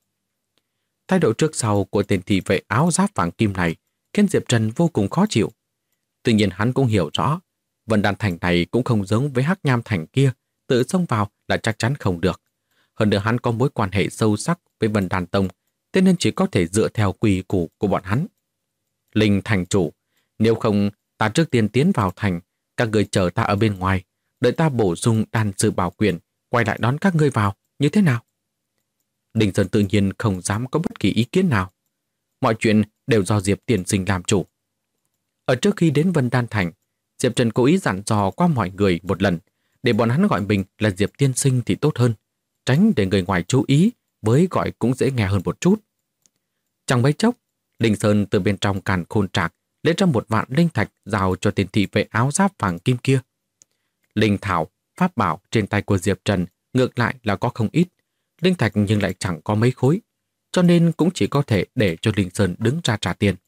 Thái độ trước sau của tên thị vệ áo giáp vàng kim này khiến Diệp Trần vô cùng khó chịu. Tuy nhiên hắn cũng hiểu rõ, Vân Đan Thành này cũng không giống với Hắc Nham Thành kia, tự xông vào là chắc chắn không được. Hơn nữa hắn có mối quan hệ sâu sắc với Vân Đan Tông, thế nên chỉ có thể dựa theo quy củ của bọn hắn. Linh thành chủ, nếu không ta trước tiên tiến vào thành, các người chờ ta ở bên ngoài, đợi ta bổ sung đan sư bảo quyền, quay lại đón các ngươi vào, như thế nào? Đình Sơn tự nhiên không dám có bất kỳ ý kiến nào. Mọi chuyện đều do Diệp Tiên Sinh làm chủ. Ở trước khi đến Vân Đan Thành, Diệp Trần cố ý dặn dò qua mọi người một lần, để bọn hắn gọi mình là Diệp Tiên Sinh thì tốt hơn, tránh để người ngoài chú ý, với gọi cũng dễ nghe hơn một chút. Trong mấy chốc, Linh Sơn từ bên trong càn khôn trạc lấy ra 1.000 linh thạch giao cho tên thị vệ áo giáp vàng kim kia. Linh thảo, pháp bảo trên tay của Diệp Trần ngược lại là có không ít, linh thạch nhưng lại chẳng có mấy khối, cho nên cũng chỉ có thể để cho Linh Sơn đứng ra trả tiền.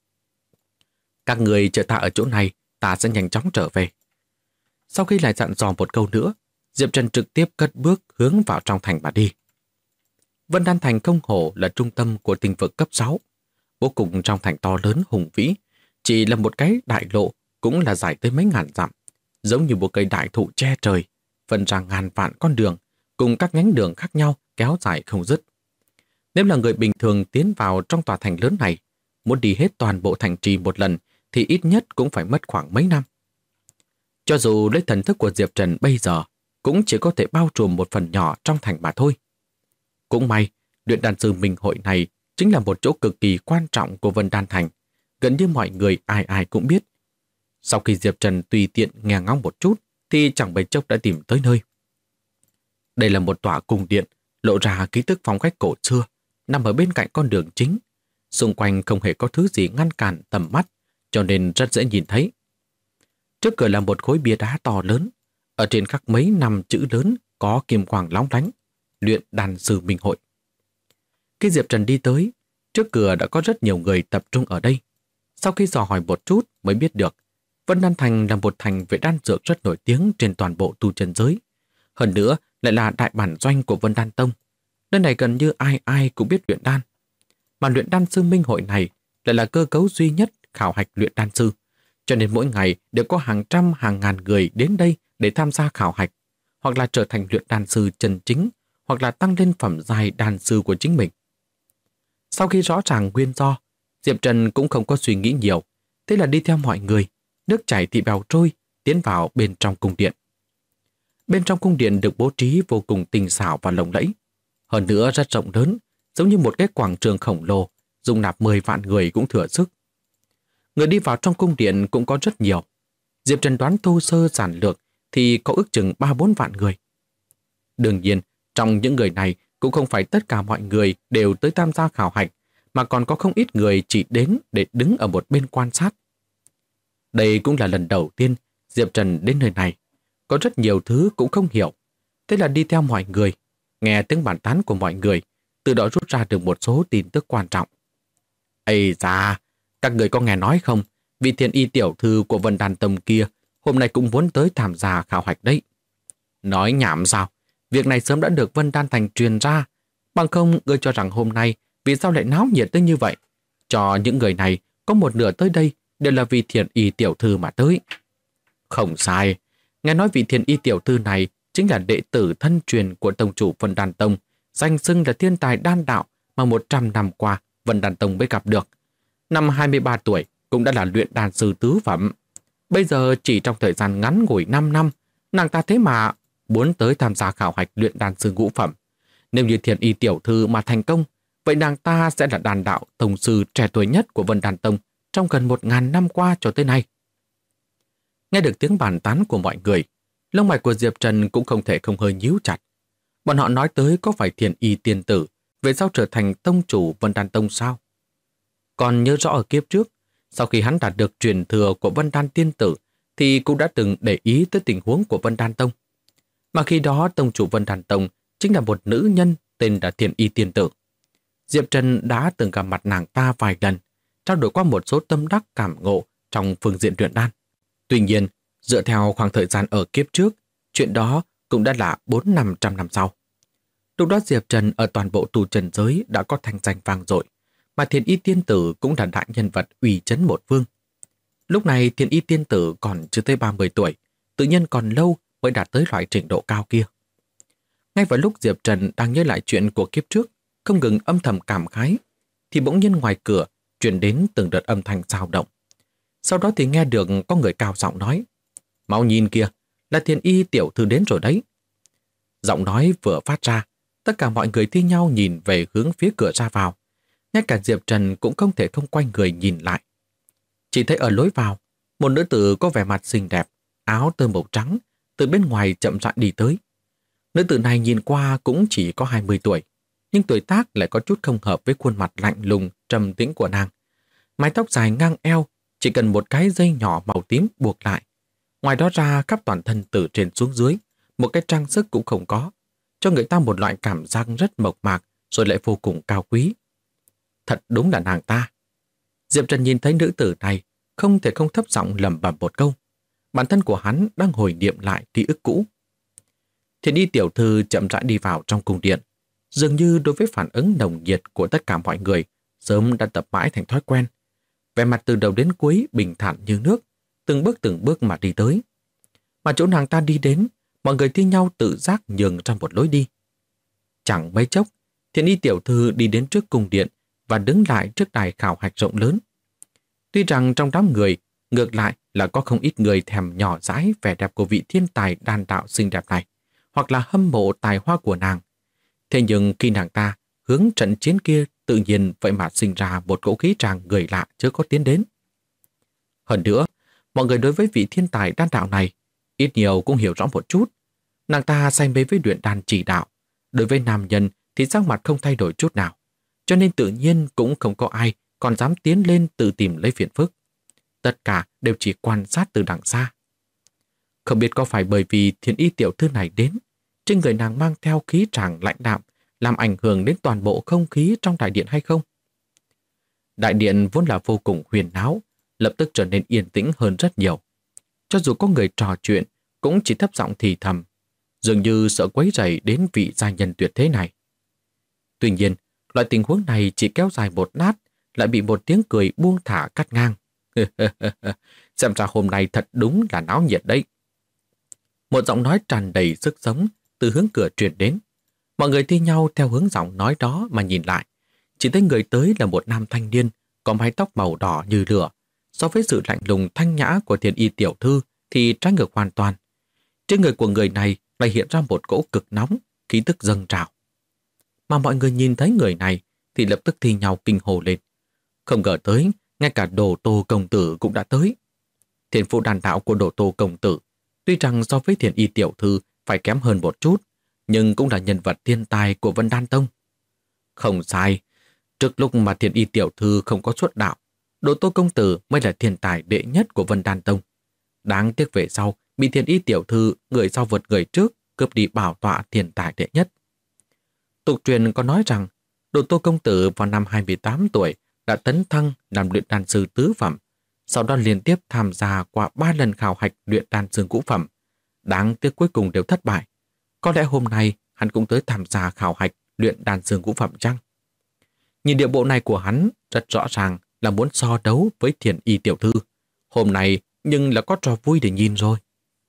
Các người chờ ta ở chỗ này, ta sẽ nhanh chóng trở về. Sau khi lại dặn dò một câu nữa, Diệp Trần trực tiếp cất bước hướng vào trong thành mà đi. Vân Đan Thành không hổ là trung tâm của tinh vực cấp 6. Vô cùng trong thành to lớn hùng vĩ, chỉ là một cái đại lộ cũng là dài tới mấy ngàn dặm, giống như một cây đại thụ che trời, phân ra ngàn vạn con đường, cùng các nhánh đường khác nhau kéo dài không dứt. Nếu là người bình thường tiến vào trong tòa thành lớn này, muốn đi hết toàn bộ thành trì một lần thì ít nhất cũng phải mất khoảng mấy năm. Cho dù lấy thần thức của Diệp Trần bây giờ, cũng chỉ có thể bao trùm một phần nhỏ trong thành mà thôi. Cũng may, luyện đan sư minh hội này chính là một chỗ cực kỳ quan trọng của Vân Đan Thành, gần như mọi người ai ai cũng biết. Sau khi Diệp Trần tùy tiện nghe ngóng một chút, thì chẳng mấy chốc đã tìm tới nơi. Đây là một tòa cung điện, lộ ra ký tức phong cách cổ xưa, nằm ở bên cạnh con đường chính. Xung quanh không hề có thứ gì ngăn cản tầm mắt, cho nên rất dễ nhìn thấy. Trước cửa là một khối bia đá to lớn, ở trên khắc mấy năm chữ lớn có kim quang lóng lánh, luyện đan sư minh hội. Khi Diệp Trần đi tới, trước cửa đã có rất nhiều người tập trung ở đây. Sau khi dò hỏi một chút mới biết được, Vân Đan Thành là một thành về đan dược rất nổi tiếng trên toàn bộ tu chân giới. Hơn nữa lại là đại bản doanh của Vân Đan Tông. Nơi này gần như ai ai cũng biết luyện đan. Mà luyện đan sư minh hội này lại là cơ cấu duy nhất khảo hạch luyện đan sư. Cho nên mỗi ngày đều có hàng trăm hàng ngàn người đến đây để tham gia khảo hạch, hoặc là trở thành luyện đan sư chân chính, hoặc là tăng lên phẩm giai đan sư của chính mình. Sau khi rõ ràng nguyên do, Diệp Trần cũng không có suy nghĩ nhiều, thế là đi theo mọi người, nước chảy thì bèo trôi, tiến vào bên trong cung điện. Bên trong cung điện được bố trí vô cùng tinh xảo và lộng lẫy, hơn nữa rất rộng lớn, giống như một cái quảng trường khổng lồ, dung nạp 10 vạn người cũng thừa sức. Người đi vào trong cung điện cũng có rất nhiều. Diệp Trần đoán thô sơ giản lược thì có ước chừng 3-4 vạn người. Đương nhiên, trong những người này cũng không phải tất cả mọi người đều tới tham gia khảo hạch, mà còn có không ít người chỉ đến để đứng ở một bên quan sát. Đây cũng là lần đầu tiên Diệp Trần đến nơi này. Có rất nhiều thứ cũng không hiểu. Thế là đi theo mọi người, nghe tiếng bàn tán của mọi người, từ đó rút ra được một số tin tức quan trọng. Ây da, các người có nghe nói không? Vị Thiên Y tiểu thư của Vân Đan Tông kia hôm nay cũng muốn tới tham gia khảo hạch đấy. Nói nhảm sao? Việc này sớm đã được Vân Đan Thành truyền ra. Bằng không, ngươi cho rằng hôm nay vì sao lại náo nhiệt tới như vậy? Cho những người này có một nửa tới đây đều là vì Thiên Y tiểu thư mà tới. Không sai. Nghe nói vị Thiên Y tiểu thư này chính là đệ tử thân truyền của tông chủ Vân Đan Tông, danh xưng là thiên tài đan đạo mà 100 năm qua Vân Đan Tông mới gặp được. Năm 23 tuổi cũng đã là luyện đan sư tứ phẩm. Bây giờ chỉ trong thời gian ngắn ngủi 5 năm, nàng ta thế mà muốn tới tham gia khảo hạch luyện đan sư ngũ phẩm. Nếu như Thiên Y tiểu thư mà thành công, vậy nàng ta sẽ là đan đạo tông sư trẻ tuổi nhất của Vân Đan Tông trong gần 1000 năm qua cho tới nay. Nghe được tiếng bàn tán của mọi người, lông mày của Diệp Trần cũng không thể không hơi nhíu chặt. Bọn họ nói tới có phải Thiên Y tiên tử về sau trở thành tông chủ Vân Đan Tông sao? Còn nhớ rõ ở kiếp trước, sau khi hắn đạt được truyền thừa của Vân Đan tiên tử thì cũng đã từng để ý tới tình huống của Vân Đan Tông. Mà khi đó tông chủ Vân Đan Tông chính là một nữ nhân tên là Thiên Y tiên tử. Diệp Trần đã từng gặp mặt nàng ta vài lần, trao đổi qua một số tâm đắc cảm ngộ trong phương diện luyện đan. Tuy nhiên, dựa theo khoảng thời gian ở kiếp trước, chuyện đó cũng đã là 400-500 năm sau. Lúc đó Diệp Trần ở toàn bộ tu chân giới đã có thanh danh vang dội, mà Thiên Y tiên tử cũng là đại nhân vật uy chấn một phương. Lúc này Thiên Y tiên tử còn chưa tới 30 tuổi, tự nhiên còn lâu mới đạt tới loại trình độ cao kia. Ngay vào lúc Diệp Trần đang nhớ lại chuyện của kiếp trước, không ngừng âm thầm cảm khái, thì bỗng nhiên ngoài cửa truyền đến từng đợt âm thanh dao động. Sau đó thì nghe được có người cao giọng nói: "Mau nhìn kìa, là Thiên Y tiểu thư đến rồi đấy." Giọng nói vừa phát ra, tất cả mọi người thi nhau nhìn về hướng phía cửa ra vào. Ngay cả Diệp Trần cũng không thể không quay người nhìn lại. Chỉ thấy ở lối vào, một nữ tử có vẻ mặt xinh đẹp, áo tơ màu trắng, từ bên ngoài chậm rãi đi tới. Nữ tử này nhìn qua cũng chỉ có 20 tuổi, nhưng tuổi tác lại có chút không hợp với khuôn mặt lạnh lùng, trầm tĩnh của nàng. Mái tóc dài ngang eo, chỉ cần một cái dây nhỏ màu tím buộc lại. Ngoài đó ra khắp toàn thân từ trên xuống dưới, một cái trang sức cũng không có, cho người ta một loại cảm giác rất mộc mạc rồi lại vô cùng cao quý. Thật đúng là nàng ta. Diệp Trần nhìn thấy nữ tử này, không thể không thấp giọng lẩm bẩm một câu. Bản thân của hắn đang hồi niệm lại ký ức cũ. Thiên Y tiểu thư chậm rãi đi vào trong cung điện, dường như đối với phản ứng nồng nhiệt của tất cả mọi người sớm đã tập mãi thành thói quen. Vẻ mặt từ đầu đến cuối bình thản như nước, từng bước mà đi tới. Mà chỗ nàng ta đi đến, mọi người thi nhau tự giác nhường ra một lối đi. Chẳng mấy chốc, Thiên Y tiểu thư đi đến trước cung điện và đứng lại trước đài khảo hạch rộng lớn. Tuy rằng trong đám người, ngược lại là có không ít người thèm nhỏ dãi vẻ đẹp của vị thiên tài đan đạo xinh đẹp này, hoặc là hâm mộ tài hoa của nàng. Thế nhưng khi nàng ta hướng trận chiến kia, tự nhiên vậy mà sinh ra một cỗ khí tràng người lạ chưa có tiến đến. Hơn nữa, mọi người đối với vị thiên tài đan đạo này ít nhiều cũng hiểu rõ một chút. Nàng ta say mê với luyện đan chỉ đạo, đối với nam nhân thì sắc mặt không thay đổi chút nào, cho nên tự nhiên cũng không có ai còn dám tiến lên tự tìm lấy phiền phức. Tất cả đều chỉ quan sát từ đằng xa. Không biết có phải bởi vì Thiên Y tiểu thư này đến, trên người nàng mang theo khí tràng lạnh đạm, làm ảnh hưởng đến toàn bộ không khí trong đại điện hay không? Đại điện vốn là vô cùng huyền náo, lập tức trở nên yên tĩnh hơn rất nhiều. Cho dù có người trò chuyện, cũng chỉ thấp giọng thì thầm, dường như sợ quấy rầy đến vị gia nhân tuyệt thế này. Tuy nhiên, loại tình huống này chỉ kéo dài một lát, lại bị một tiếng cười buông thả cắt ngang. Xem ra hôm nay thật đúng là náo nhiệt đấy. Một giọng nói tràn đầy sức sống từ hướng cửa truyền đến. Mọi người thi nhau theo hướng giọng nói đó mà nhìn lại. Chỉ thấy người tới là một nam thanh niên có mái tóc màu đỏ như lửa. So với sự lạnh lùng thanh nhã của Thiên Y tiểu thư thì trái ngược hoàn toàn. Trên người của người này lại hiện ra một cỗ cực nóng, khí tức dâng trào. Mà mọi người nhìn thấy người này thì lập tức thi nhau kinh hồ lên. Không ngờ tới, ngay cả Đồ Tô công tử cũng đã tới. Thiên phụ đàn đạo của Đồ Tô công tử, tuy rằng so với Thiên Y tiểu thư phải kém hơn một chút, nhưng cũng là nhân vật thiên tài của Vân Đan Tông. Không sai, trước lúc mà Thiên Y tiểu thư không có xuất đạo, Đồ Tô công tử mới là thiên tài đệ nhất của Vân Đan Tông. Đáng tiếc về sau, bị Thiên Y tiểu thư người sau vượt người trước, cướp đi bảo tọa thiên tài đệ nhất. Tục truyền có nói rằng, Đồ Tô công tử vào năm 28 tuổi đã tấn thăng làm luyện đan sư tứ phẩm, sau đó liên tiếp tham gia qua 3 lần khảo hạch luyện đan sư ngũ phẩm. Đáng tiếc cuối cùng đều thất bại. Có lẽ hôm nay hắn cũng tới tham gia khảo hạch luyện đan sư ngũ phẩm chăng? Nhìn điệu bộ này của hắn rất rõ ràng là muốn so đấu với Thiên Y tiểu thư. Hôm nay nhưng là có trò vui để nhìn rồi.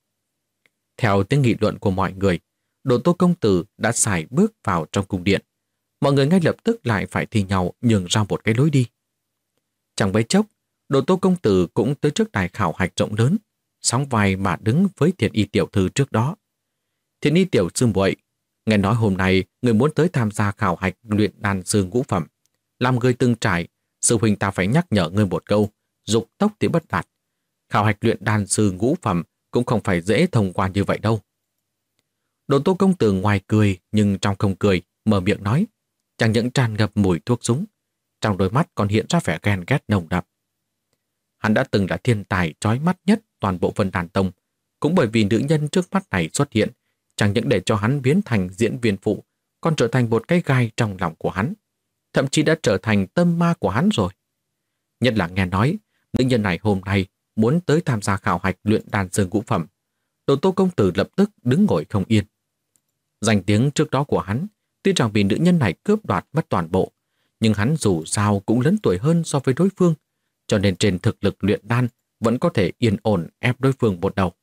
Theo tiếng nghị luận của mọi người, Đồ Tô công tử đã sải bước vào trong cung điện. Mọi người ngay lập tức lại phải thi nhau nhường ra một cái lối đi. Chẳng mấy chốc, Đồ Tô công tử cũng tới trước đài khảo hạch rộng lớn, sóng vai mà đứng với Thiên Y tiểu thư trước đó. Thiên Y tiểu sư muội, nghe nói hôm nay người muốn tới tham gia khảo hạch luyện đan sư ngũ phẩm. Làm người từng trải, sư huynh ta phải nhắc nhở ngươi một câu, dục tốc thì bất đạt. Khảo hạch luyện đan sư ngũ phẩm cũng không phải dễ thông qua như vậy đâu. Đồ Tô công tử ngoài cười nhưng trong không cười, mở miệng nói, chẳng những tràn ngập mùi thuốc súng, trong đôi mắt còn hiện ra vẻ ghen ghét nồng đậm. Hắn đã từng là thiên tài chói mắt nhất toàn bộ Vân Đan Tông, cũng bởi vì nữ nhân trước mắt này xuất hiện, chẳng những để cho hắn biến thành diễn viên phụ, còn trở thành một cái gai trong lòng của hắn, thậm chí đã trở thành tâm ma của hắn rồi. Nhất là nghe nói, nữ nhân này hôm nay muốn tới tham gia khảo hạch luyện đan sư ngũ phẩm. Đồ Tô công tử lập tức đứng ngồi không yên. Danh tiếng trước đó của hắn, tuy rằng vì nữ nhân này cướp đoạt mất toàn bộ, nhưng hắn dù sao cũng lớn tuổi hơn so với đối phương, cho nên trên thực lực luyện đan vẫn có thể yên ổn ép đối phương một đầu.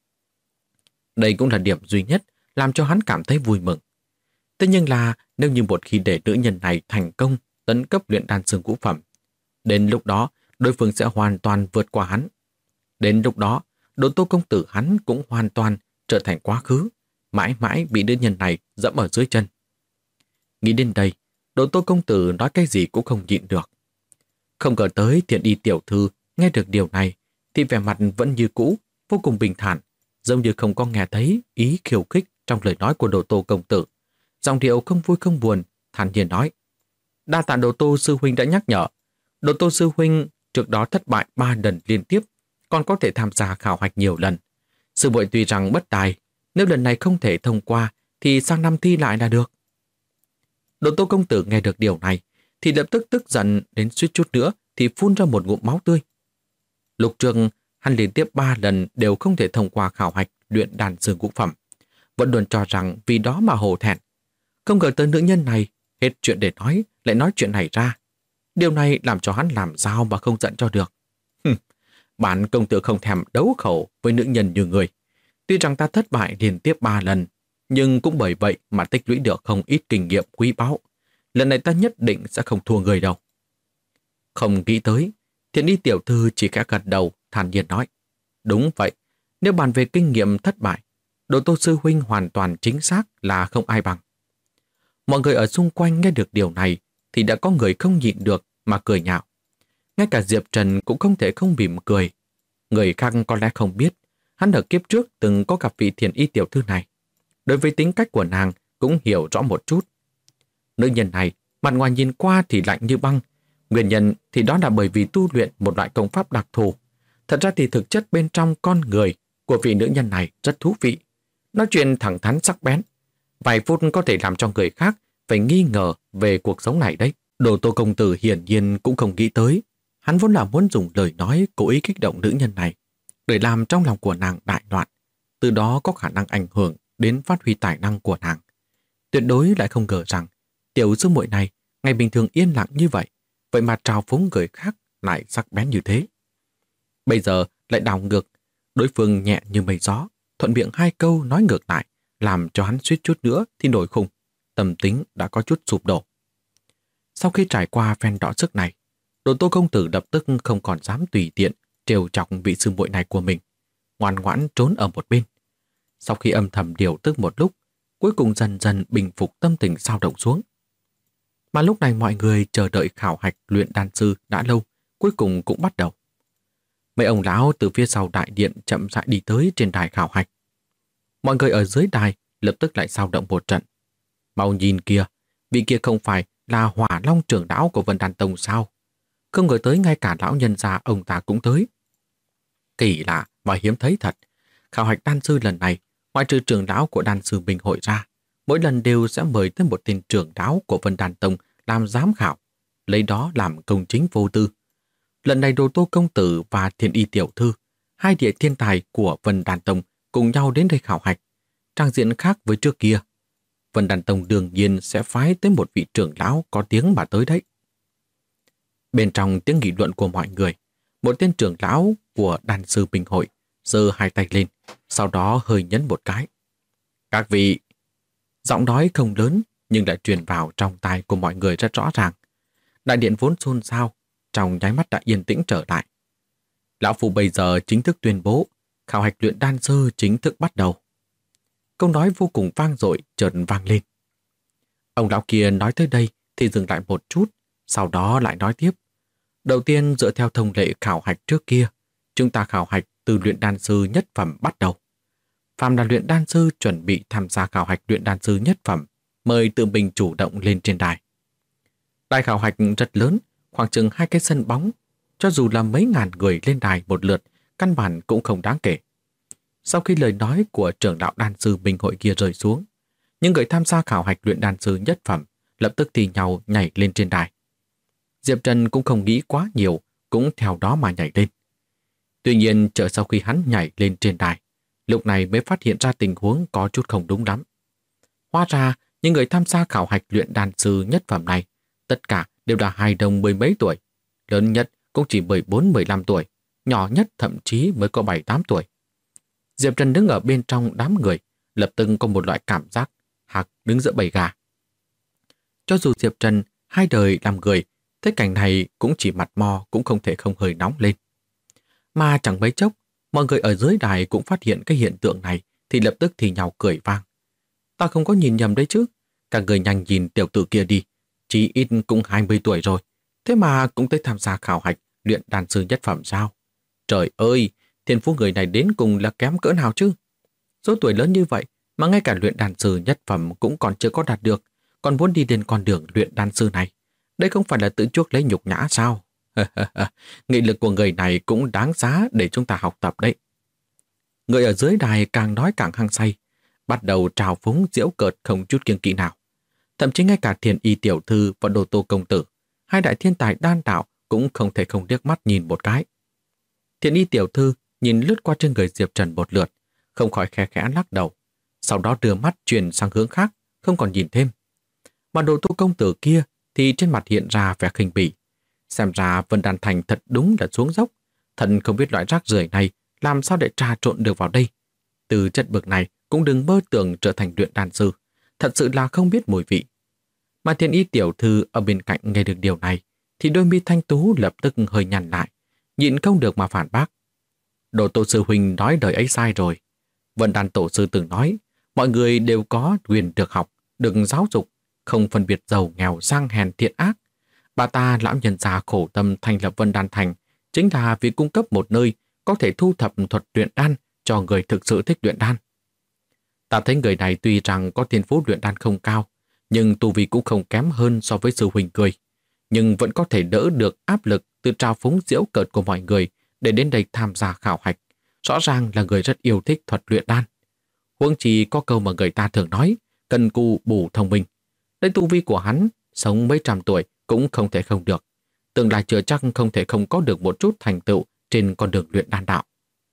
Đây cũng là điểm duy nhất làm cho hắn cảm thấy vui mừng. Thế nhưng là nếu như một khi để nữ nhân này thành công tấn cấp luyện đan sư ngũ phẩm, đến lúc đó đối phương sẽ hoàn toàn vượt qua hắn. Đến lúc đó, Đồ Tô công tử hắn cũng hoàn toàn trở thành quá khứ, mãi mãi bị nữ nhân này dẫm ở dưới chân. Nghĩ đến đây, Đồ Tô công tử nói cái gì cũng không nhịn được. Không ngờ tới Thiên Y tiểu thư nghe được điều này thì vẻ mặt vẫn như cũ, vô cùng bình thản, giống như không có nghe thấy ý khiêu khích trong lời nói của Đồ Tô công tử. Giọng điệu không vui không buồn, thản nhiên nói, đa tạ Đồ Tô sư huynh đã nhắc nhở. Đồ Tô sư huynh trước đó thất bại 3 lần liên tiếp, còn có thể tham gia khảo hạch nhiều lần. Sư muội tuy rằng bất tài, nếu lần này không thể thông qua thì sang năm thi lại là được. Đồ Tô công tử nghe được điều này thì lập tức tức giận đến suýt chút nữa thì phun ra một ngụm máu tươi. Lục Trường hắn liên tiếp 3 lần đều không thể thông qua khảo hạch luyện đan sư ngũ phẩm, vẫn luôn cho rằng vì đó mà hổ thẹn. Không ngờ tới nữ nhân này hết chuyện để nói lại nói chuyện này ra. Điều này làm cho hắn làm sao mà không giận cho được. Bản công tử không thèm đấu khẩu với nữ nhân như người. Tuy rằng ta thất bại liên tiếp 3 lần, nhưng cũng bởi vậy mà tích lũy được không ít kinh nghiệm quý báu. Lần này ta nhất định sẽ không thua người đâu. Không nghĩ tới, Thiên Y tiểu thư chỉ khẽ gật đầu, thản nhiên nói. Đúng vậy, nếu bàn về kinh nghiệm thất bại, Đồ Tô sư huynh hoàn toàn chính xác là không ai bằng. Mọi người ở xung quanh nghe được điều này thì đã có người không nhịn được mà cười nhạo. Ngay cả Diệp Trần cũng không thể không mỉm cười. Người khác có lẽ không biết, hắn ở kiếp trước từng có gặp vị Thiên Y tiểu thư này. Đối với tính cách của nàng cũng hiểu rõ một chút. Nữ nhân này, mặt ngoài nhìn qua thì lạnh như băng. Nguyên nhân thì đó là bởi vì tu luyện một loại công pháp đặc thù. Thật ra thì thực chất bên trong con người của vị nữ nhân này rất thú vị. Nói chuyện thẳng thắn sắc bén. Vài phút có thể làm cho người khác phải nghi ngờ về cuộc sống này đấy. Đồ Tô công tử hiển nhiên cũng không nghĩ tới. Hắn vốn là muốn dùng lời nói cố ý kích động nữ nhân này, để làm trong lòng của nàng đại loạn, từ đó có khả năng ảnh hưởng đến phát huy tài năng của nàng. Tuyệt đối lại không ngờ rằng tiểu sư muội này ngày bình thường yên lặng như vậy, vậy mà trào phúng người khác lại sắc bén như thế. Bây giờ lại đảo ngược, đối phương nhẹ như mây gió, thuận miệng hai câu nói ngược lại, làm cho hắn suýt chút nữa thì nổi khùng, tâm tính đã có chút sụp đổ. Sau khi trải qua phen đọ sức này, Đồ Tô công tử lập tức không còn dám tùy tiện trêu chọc vị sư muội này của mình, ngoan ngoãn trốn ở một bên. Sau khi âm thầm điều tức một lúc, cuối cùng dần dần bình phục tâm tình dao động xuống. Mà lúc này mọi người chờ đợi khảo hạch luyện đan sư đã lâu, cuối cùng cũng bắt đầu. Mấy ông lão từ phía sau đại điện chậm rãi đi tới trên đài khảo hạch. Mọi người ở dưới đài lập tức lại dao động một trận. Mau nhìn kìa, vị kia không phải là Hỏa Long trưởng lão của Vân Đan Tông sao? Không ngờ tới ngay cả lão nhân gia ông ta cũng tới. Kỳ lạ và hiếm thấy thật. Khảo hạch đan sư lần này, ngoại trừ trưởng lão của đan sư Bình Hội ra, mỗi lần đều sẽ mời tới một tên trưởng lão của Vân Đan Tông làm giám khảo, lấy đó làm công chính vô tư. Lần này Đồ Tô công tử và Thiên Y tiểu thư, hai địa thiên tài của Vân Đan Tông cùng nhau đến đây khảo hạch. Trang diện khác với trước kia. Vân Đan Tông đương nhiên sẽ phái tới một vị trưởng lão có tiếng mà tới đấy. Bên trong tiếng nghị luận của mọi người, một tên trưởng lão của đan sư Bình Hội giơ hai tay lên, sau đó hơi nhấn một cái. Các vị, giọng nói không lớn nhưng lại truyền vào trong tai của mọi người rất rõ ràng. Đại điện vốn xôn xao, trong nháy mắt đã yên tĩnh trở lại. Lão Phu bây giờ chính thức tuyên bố khảo hạch luyện đan sư chính thức bắt đầu. Câu nói vô cùng vang dội chợt vang lên. Ông lão kia nói tới đây thì dừng lại một chút, sau đó lại nói tiếp. Đầu tiên dựa theo thông lệ khảo hạch trước kia, chúng ta khảo hạch từ luyện đan sư nhất phẩm bắt đầu. Phàm là luyện đan sư chuẩn bị tham gia khảo hạch luyện đan sư nhất phẩm, mời tự mình chủ động lên trên đài. Đài khảo hạch rất lớn, khoảng chừng 2 cái sân bóng, cho dù là mấy ngàn người lên đài một lượt, căn bản cũng không đáng kể. Sau khi lời nói của trưởng đạo đan sư Bình Hội kia rơi xuống, những người tham gia khảo hạch luyện đan sư nhất phẩm lập tức thì nhau nhảy lên trên đài. Diệp Trần cũng không nghĩ quá nhiều, cũng theo đó mà nhảy lên. Tuy nhiên, chờ sau khi hắn nhảy lên trên đài, lúc này mới phát hiện ra tình huống có chút không đúng lắm. Hóa ra, những người tham gia khảo hạch luyện đan sư nhất phẩm này, tất cả đều là hài đồng 10 mấy tuổi, lớn nhất cũng chỉ 14-15 tuổi, nhỏ nhất thậm chí mới có 7-8 tuổi. Diệp Trần đứng ở bên trong đám người, lập tức có một loại cảm giác hạc đứng giữa bầy gà. Cho dù Diệp Trần hai đời làm người, thế cảnh này cũng chỉ mặt mò cũng không thể không hơi nóng lên. Mà chẳng mấy chốc, mọi người ở dưới đài cũng phát hiện cái hiện tượng này thì lập tức thì nhào cười vang. Ta không có nhìn nhầm đấy chứ, cả người nhanh nhìn tiểu tử kia đi, chỉ ít cũng 20 tuổi rồi, thế mà cũng tới tham gia khảo hạch luyện đan sư nhất phẩm sao? Trời ơi, thiên phú người này đến cùng là kém cỡ nào chứ? Số tuổi lớn như vậy mà ngay cả luyện đan sư nhất phẩm cũng còn chưa có đạt được, còn muốn đi lên con đường luyện đan sư này. Đây không phải là tự chuốc lấy nhục nhã sao? Nghị lực của người này cũng đáng giá để chúng ta học tập đấy. Người ở dưới đài càng nói càng hăng say, bắt đầu trào phúng giễu cợt không chút kiêng kỵ nào. Thậm chí ngay cả Thiên Y tiểu thư và Đồ Tô công tử, hai đại thiên tài đan đạo cũng không thể không liếc mắt nhìn một cái. Thiên Y tiểu thư nhìn lướt qua trên người Diệp Trần một lượt, không khỏi khẽ khẽ lắc đầu, sau đó đưa mắt chuyển sang hướng khác, không còn nhìn thêm. Mà Đồ Tô công tử kia thì trên mặt hiện ra vẻ khinh bỉ. Xem ra Vân Đan Thành thật đúng là xuống dốc, thần không biết loại rác rưởi này làm sao để trà trộn được vào đây. Từ chất bậc này cũng đừng mơ tưởng trở thành luyện đan sư, thật sự là không biết mùi vị. Mà Thiên Y tiểu thư ở bên cạnh nghe được điều này thì đôi mi thanh tú lập tức hơi nhăn lại, nhịn không được mà phản bác. Đồ Tô sư huynh nói đời ấy sai rồi. Vân Đan tổ sư từng nói, mọi người đều có quyền được học, được giáo dục, không phân biệt giàu nghèo sang hèn thiện ác. Bà ta lão nhân già khổ tâm thành lập Vân Đan Thành chính là vì cung cấp một nơi có thể thu thập thuật luyện đan cho người thực sự thích luyện đan. Ta thấy người này tuy rằng có thiên phú luyện đan không cao, nhưng tu vi cũng không kém hơn so với sư huynh cười, nhưng vẫn có thể đỡ được áp lực từ trào phúng giễu cợt của mọi người để đến đây tham gia khảo hạch. Rõ ràng là người rất yêu thích thuật luyện đan. Huống chi có câu mà người ta thường nói, cần cù bù thông minh. Lấy tu vi của hắn, sống mấy trăm tuổi cũng không thể không được. Tương lai chưa chắc không thể không có được một chút thành tựu trên con đường luyện đan đạo.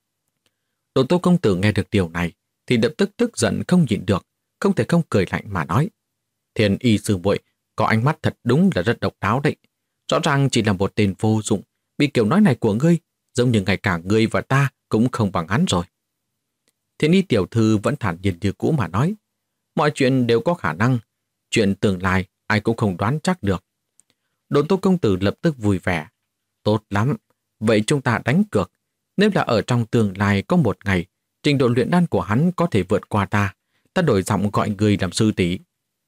Đồ Tô công tử nghe được điều này thì lập tức tức giận không nhịn được, không thể không cười lạnh mà nói: Thiên y sư muội có ánh mắt thật đúng là rất độc đáo đấy. Rõ ràng chỉ là một tên vô dụng, bị kiểu nói này của ngươi, giống như ngay cả ngươi và ta cũng không bằng hắn rồi. Thiên y tiểu thư vẫn thản nhiên như cũ mà nói: Mọi chuyện đều có khả năng, chuyện tương lai ai cũng không đoán chắc được. Đồ Tô công tử lập tức vui vẻ: Tốt lắm, vậy chúng ta đánh cược. Nếu là ở trong tương lai có một ngày, trình độ luyện đan của hắn có thể vượt qua ta, ta đổi giọng gọi người làm sư tỷ.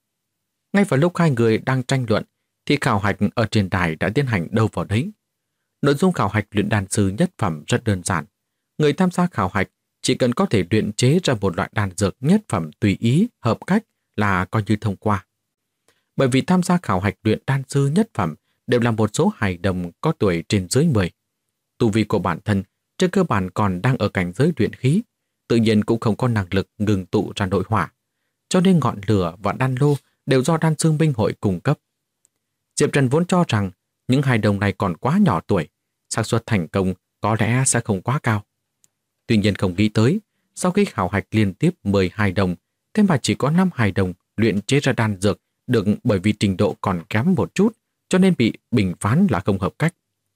Ngay vào lúc hai người đang tranh luận, thì khảo hạch ở trên đài đã tiến hành đâu vào đấy. Nội dung khảo hạch luyện đan sư nhất phẩm rất đơn giản. Người tham gia khảo hạch chỉ cần có thể luyện chế ra một loại đan dược nhất phẩm tùy ý, hợp cách là coi như thông qua. Bởi vì tham gia khảo hạch luyện đan sư nhất phẩm đều là một số hài đồng có tuổi trên dưới 10. Tu vi của bản thân trên cơ bản còn đang ở cảnh giới luyện khí, tự nhiên cũng không có năng lực ngừng tụ ra nội hỏa, cho nên ngọn lửa và đan lô đều do đan sư binh hội cung cấp. Diệp Trần vốn cho rằng những hài đồng này còn quá nhỏ tuổi, xác suất thành công có lẽ sẽ không quá cao. Tuy nhiên không nghĩ tới, sau khi khảo hạch liên tiếp 10 hài đồng, thế mà chỉ có 5 hài đồng luyện chế ra đan dược được, bởi vì trình độ còn kém một chút, cho nên bị bình phán là không hợp cách.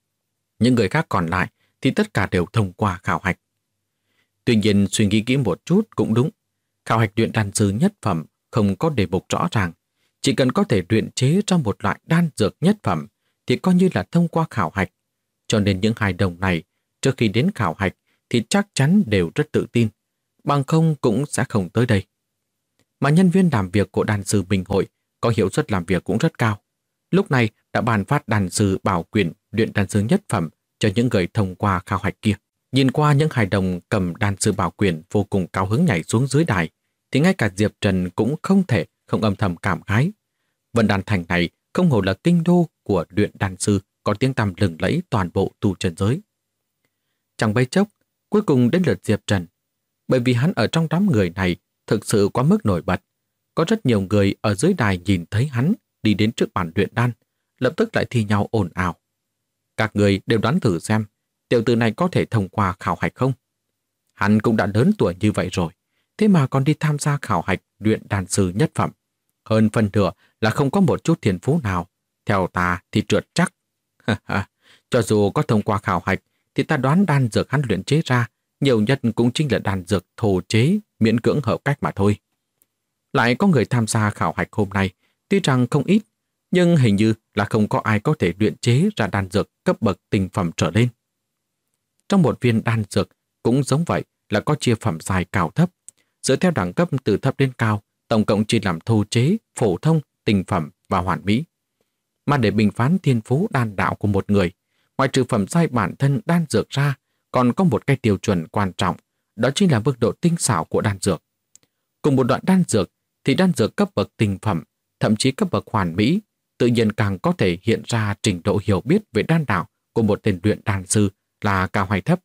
Những người khác còn lại thì tất cả đều thông qua khảo hạch. Tuy nhiên suy nghĩ kỹ một chút cũng đúng. Khảo hạch luyện đan sư nhất phẩm không có đề mục rõ ràng. Chỉ cần có thể luyện chế ra một loại đan dược nhất phẩm thì coi như là thông qua khảo hạch. Cho nên những hài đồng này trước khi đến khảo hạch thì chắc chắn đều rất tự tin. Bằng không cũng sẽ không tới đây. Mà nhân viên làm việc của đan sư Bình hội có hiệu suất làm việc cũng rất cao. Lúc này đã ban phát đan sư bảo quyền luyện đan sư nhất phẩm cho những người thông qua khảo hạch kia. Nhìn qua những hài đồng cầm đan sư bảo quyền vô cùng cao hứng nhảy xuống dưới đài, thì ngay cả Diệp Trần cũng không thể không âm thầm cảm khái. Vân Đan Thành này không hổ là kinh đô của luyện đan sư, có tiếng tăm lừng lẫy toàn bộ tu chân giới. Chẳng mấy chốc, cuối cùng đến lượt Diệp Trần. Bởi vì hắn ở trong đám người này thực sự quá mức nổi bật. Có rất nhiều người ở dưới đài nhìn thấy hắn đi đến trước bàn luyện đan, lập tức lại thi nhau ồn ào. Các người đều đoán thử xem, tiểu tử này có thể thông qua khảo hạch không? Hắn cũng đã lớn tuổi như vậy rồi, thế mà còn đi tham gia khảo hạch luyện đan sư nhất phẩm. Hơn phần nửa là không có một chút thiên phú nào. Theo ta thì trượt chắc. Cho dù có thông qua khảo hạch, thì ta đoán đan dược hắn luyện chế ra nhiều nhất cũng chính là đan dược thô chế, miễn cưỡng hợp cách mà thôi. Lại có người tham gia khảo hạch hôm nay, tuy rằng không ít, nhưng hình như là không có ai có thể luyện chế ra đan dược cấp bậc tinh phẩm trở lên. Trong một viên đan dược cũng giống vậy, là có chia phẩm dài cao thấp. Dựa theo đẳng cấp từ thấp đến cao, tổng cộng chia làm thô chế, phổ thông, tinh phẩm và hoàn mỹ. Mà để bình phán thiên phú đan đạo của một người, ngoài trừ phẩm giai bản thân đan dược ra, còn có một cái tiêu chuẩn quan trọng, đó chính là mức độ tinh xảo của đan dược. Cùng một đoạn đan dược thì đan dược cấp bậc tinh phẩm, thậm chí cấp bậc hoàn mỹ, tự nhiên càng có thể hiện ra trình độ hiểu biết về đan đạo của một tên luyện đan sư là cao hay thấp.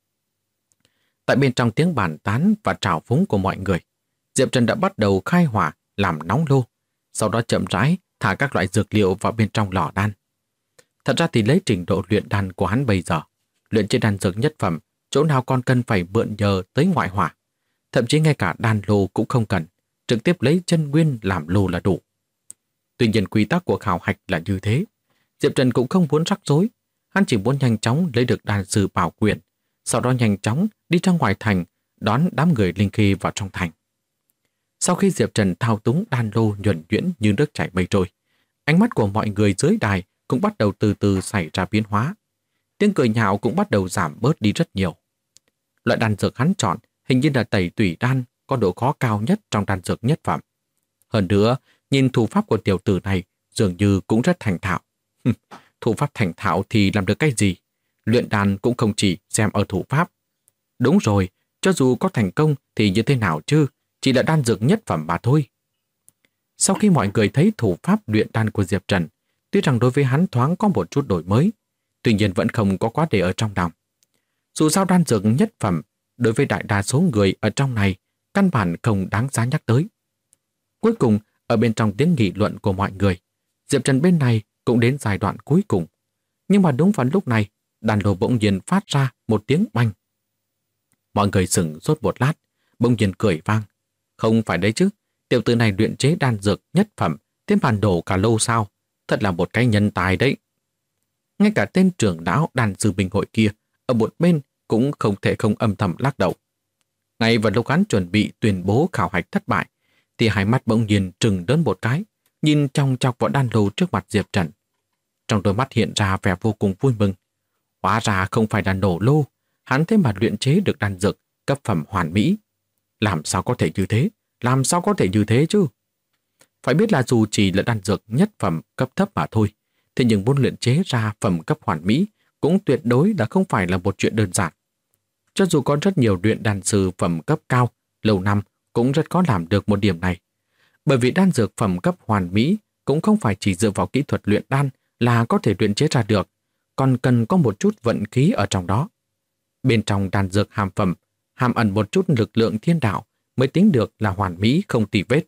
Tại bên trong tiếng bàn tán và trào phúng của mọi người, Diệp Trần đã bắt đầu khai hỏa làm nóng lô, sau đó chậm rãi thả các loại dược liệu vào bên trong lò đan. Thật ra thì lấy trình độ luyện đan của hắn bây giờ, luyện chế đan dược nhất phẩm, chỗ nào còn cần phải mượn nhờ tới ngoại hỏa. Thậm chí ngay cả đan lô cũng không cần, trực tiếp lấy chân nguyên làm lô là đủ. Tuy nhiên quy tắc của khảo hạch là như thế. Diệp Trần cũng không muốn rắc rối, hắn chỉ muốn nhanh chóng lấy được đan sư bảo quyền, sau đó nhanh chóng đi ra ngoài thành, đón đám người linh khí vào trong thành. Sau khi Diệp Trần thao túng đan lô nhuần nhuyễn như nước chảy mây trôi, ánh mắt của mọi người dưới đài cũng bắt đầu từ từ xảy ra biến hóa. Tiếng cười nhạo cũng bắt đầu giảm bớt đi rất nhiều. Loại đan dược hắn chọn hình như là tẩy tủy đan, có độ khó cao nhất trong đan dược nhất phẩm. Hơn nữa, nhìn thủ pháp của tiểu tử này dường như cũng rất thành thạo. Thủ pháp thành thạo thì làm được cái gì? Luyện đan cũng không chỉ xem ở thủ pháp. Đúng rồi, cho dù có thành công thì như thế nào chứ, chỉ là đan dược nhất phẩm mà thôi. Sau khi mọi người thấy thủ pháp luyện đan của Diệp Trần, tuy rằng đối với hắn thoáng có một chút đổi mới, tuy nhiên vẫn không có quá để ở trong lòng. Dù sao đan dược nhất phẩm, đối với đại đa số người ở trong này, căn bản không đáng giá nhắc tới. Cuối cùng, Ở bên trong tiếng nghị luận của mọi người, Diệp Trần bên này cũng đến giai đoạn cuối cùng. Nhưng mà đúng vào lúc này, đàn lô bỗng nhiên phát ra một tiếng banh. Mọi người sửng sốt một lát, bỗng nhiên cười vang. Không phải đấy chứ, tiểu tử này luyện chế đan dược nhất phẩm, thêm bàn đổ cả lô sao? Thật là một cái nhân tài đấy. Ngay cả tên trưởng lão đàn sư bình hội kia, ở một bên cũng không thể không âm thầm lắc đầu. Ngay vào lúc hắn chuẩn bị tuyên bố khảo hạch thất bại, thì hai mắt bỗng nhiên trừng lớn một cái, nhìn trong chọc vào đan lô trước mặt Diệp Trần. Trong đôi mắt hiện ra vẻ vô cùng vui mừng. Hóa ra không phải là nổ lô, hắn thế mà luyện chế được đan dược cấp phẩm hoàn mỹ. Làm sao có thể như thế? Làm sao có thể như thế chứ? Phải biết là dù chỉ là đan dược nhất phẩm cấp thấp mà thôi, thế nhưng muốn luyện chế ra phẩm cấp hoàn mỹ cũng tuyệt đối là không phải là một chuyện đơn giản. Cho dù có rất nhiều luyện đan sư phẩm cấp cao, lâu năm cũng rất khó làm được một điểm này. Bởi vì đan dược phẩm cấp hoàn mỹ cũng không phải chỉ dựa vào kỹ thuật luyện đan là có thể luyện chế ra được, còn cần có một chút vận khí ở trong đó. Bên trong đan dược hàm phẩm, hàm ẩn một chút lực lượng thiên đạo mới tính được là hoàn mỹ không tì vết.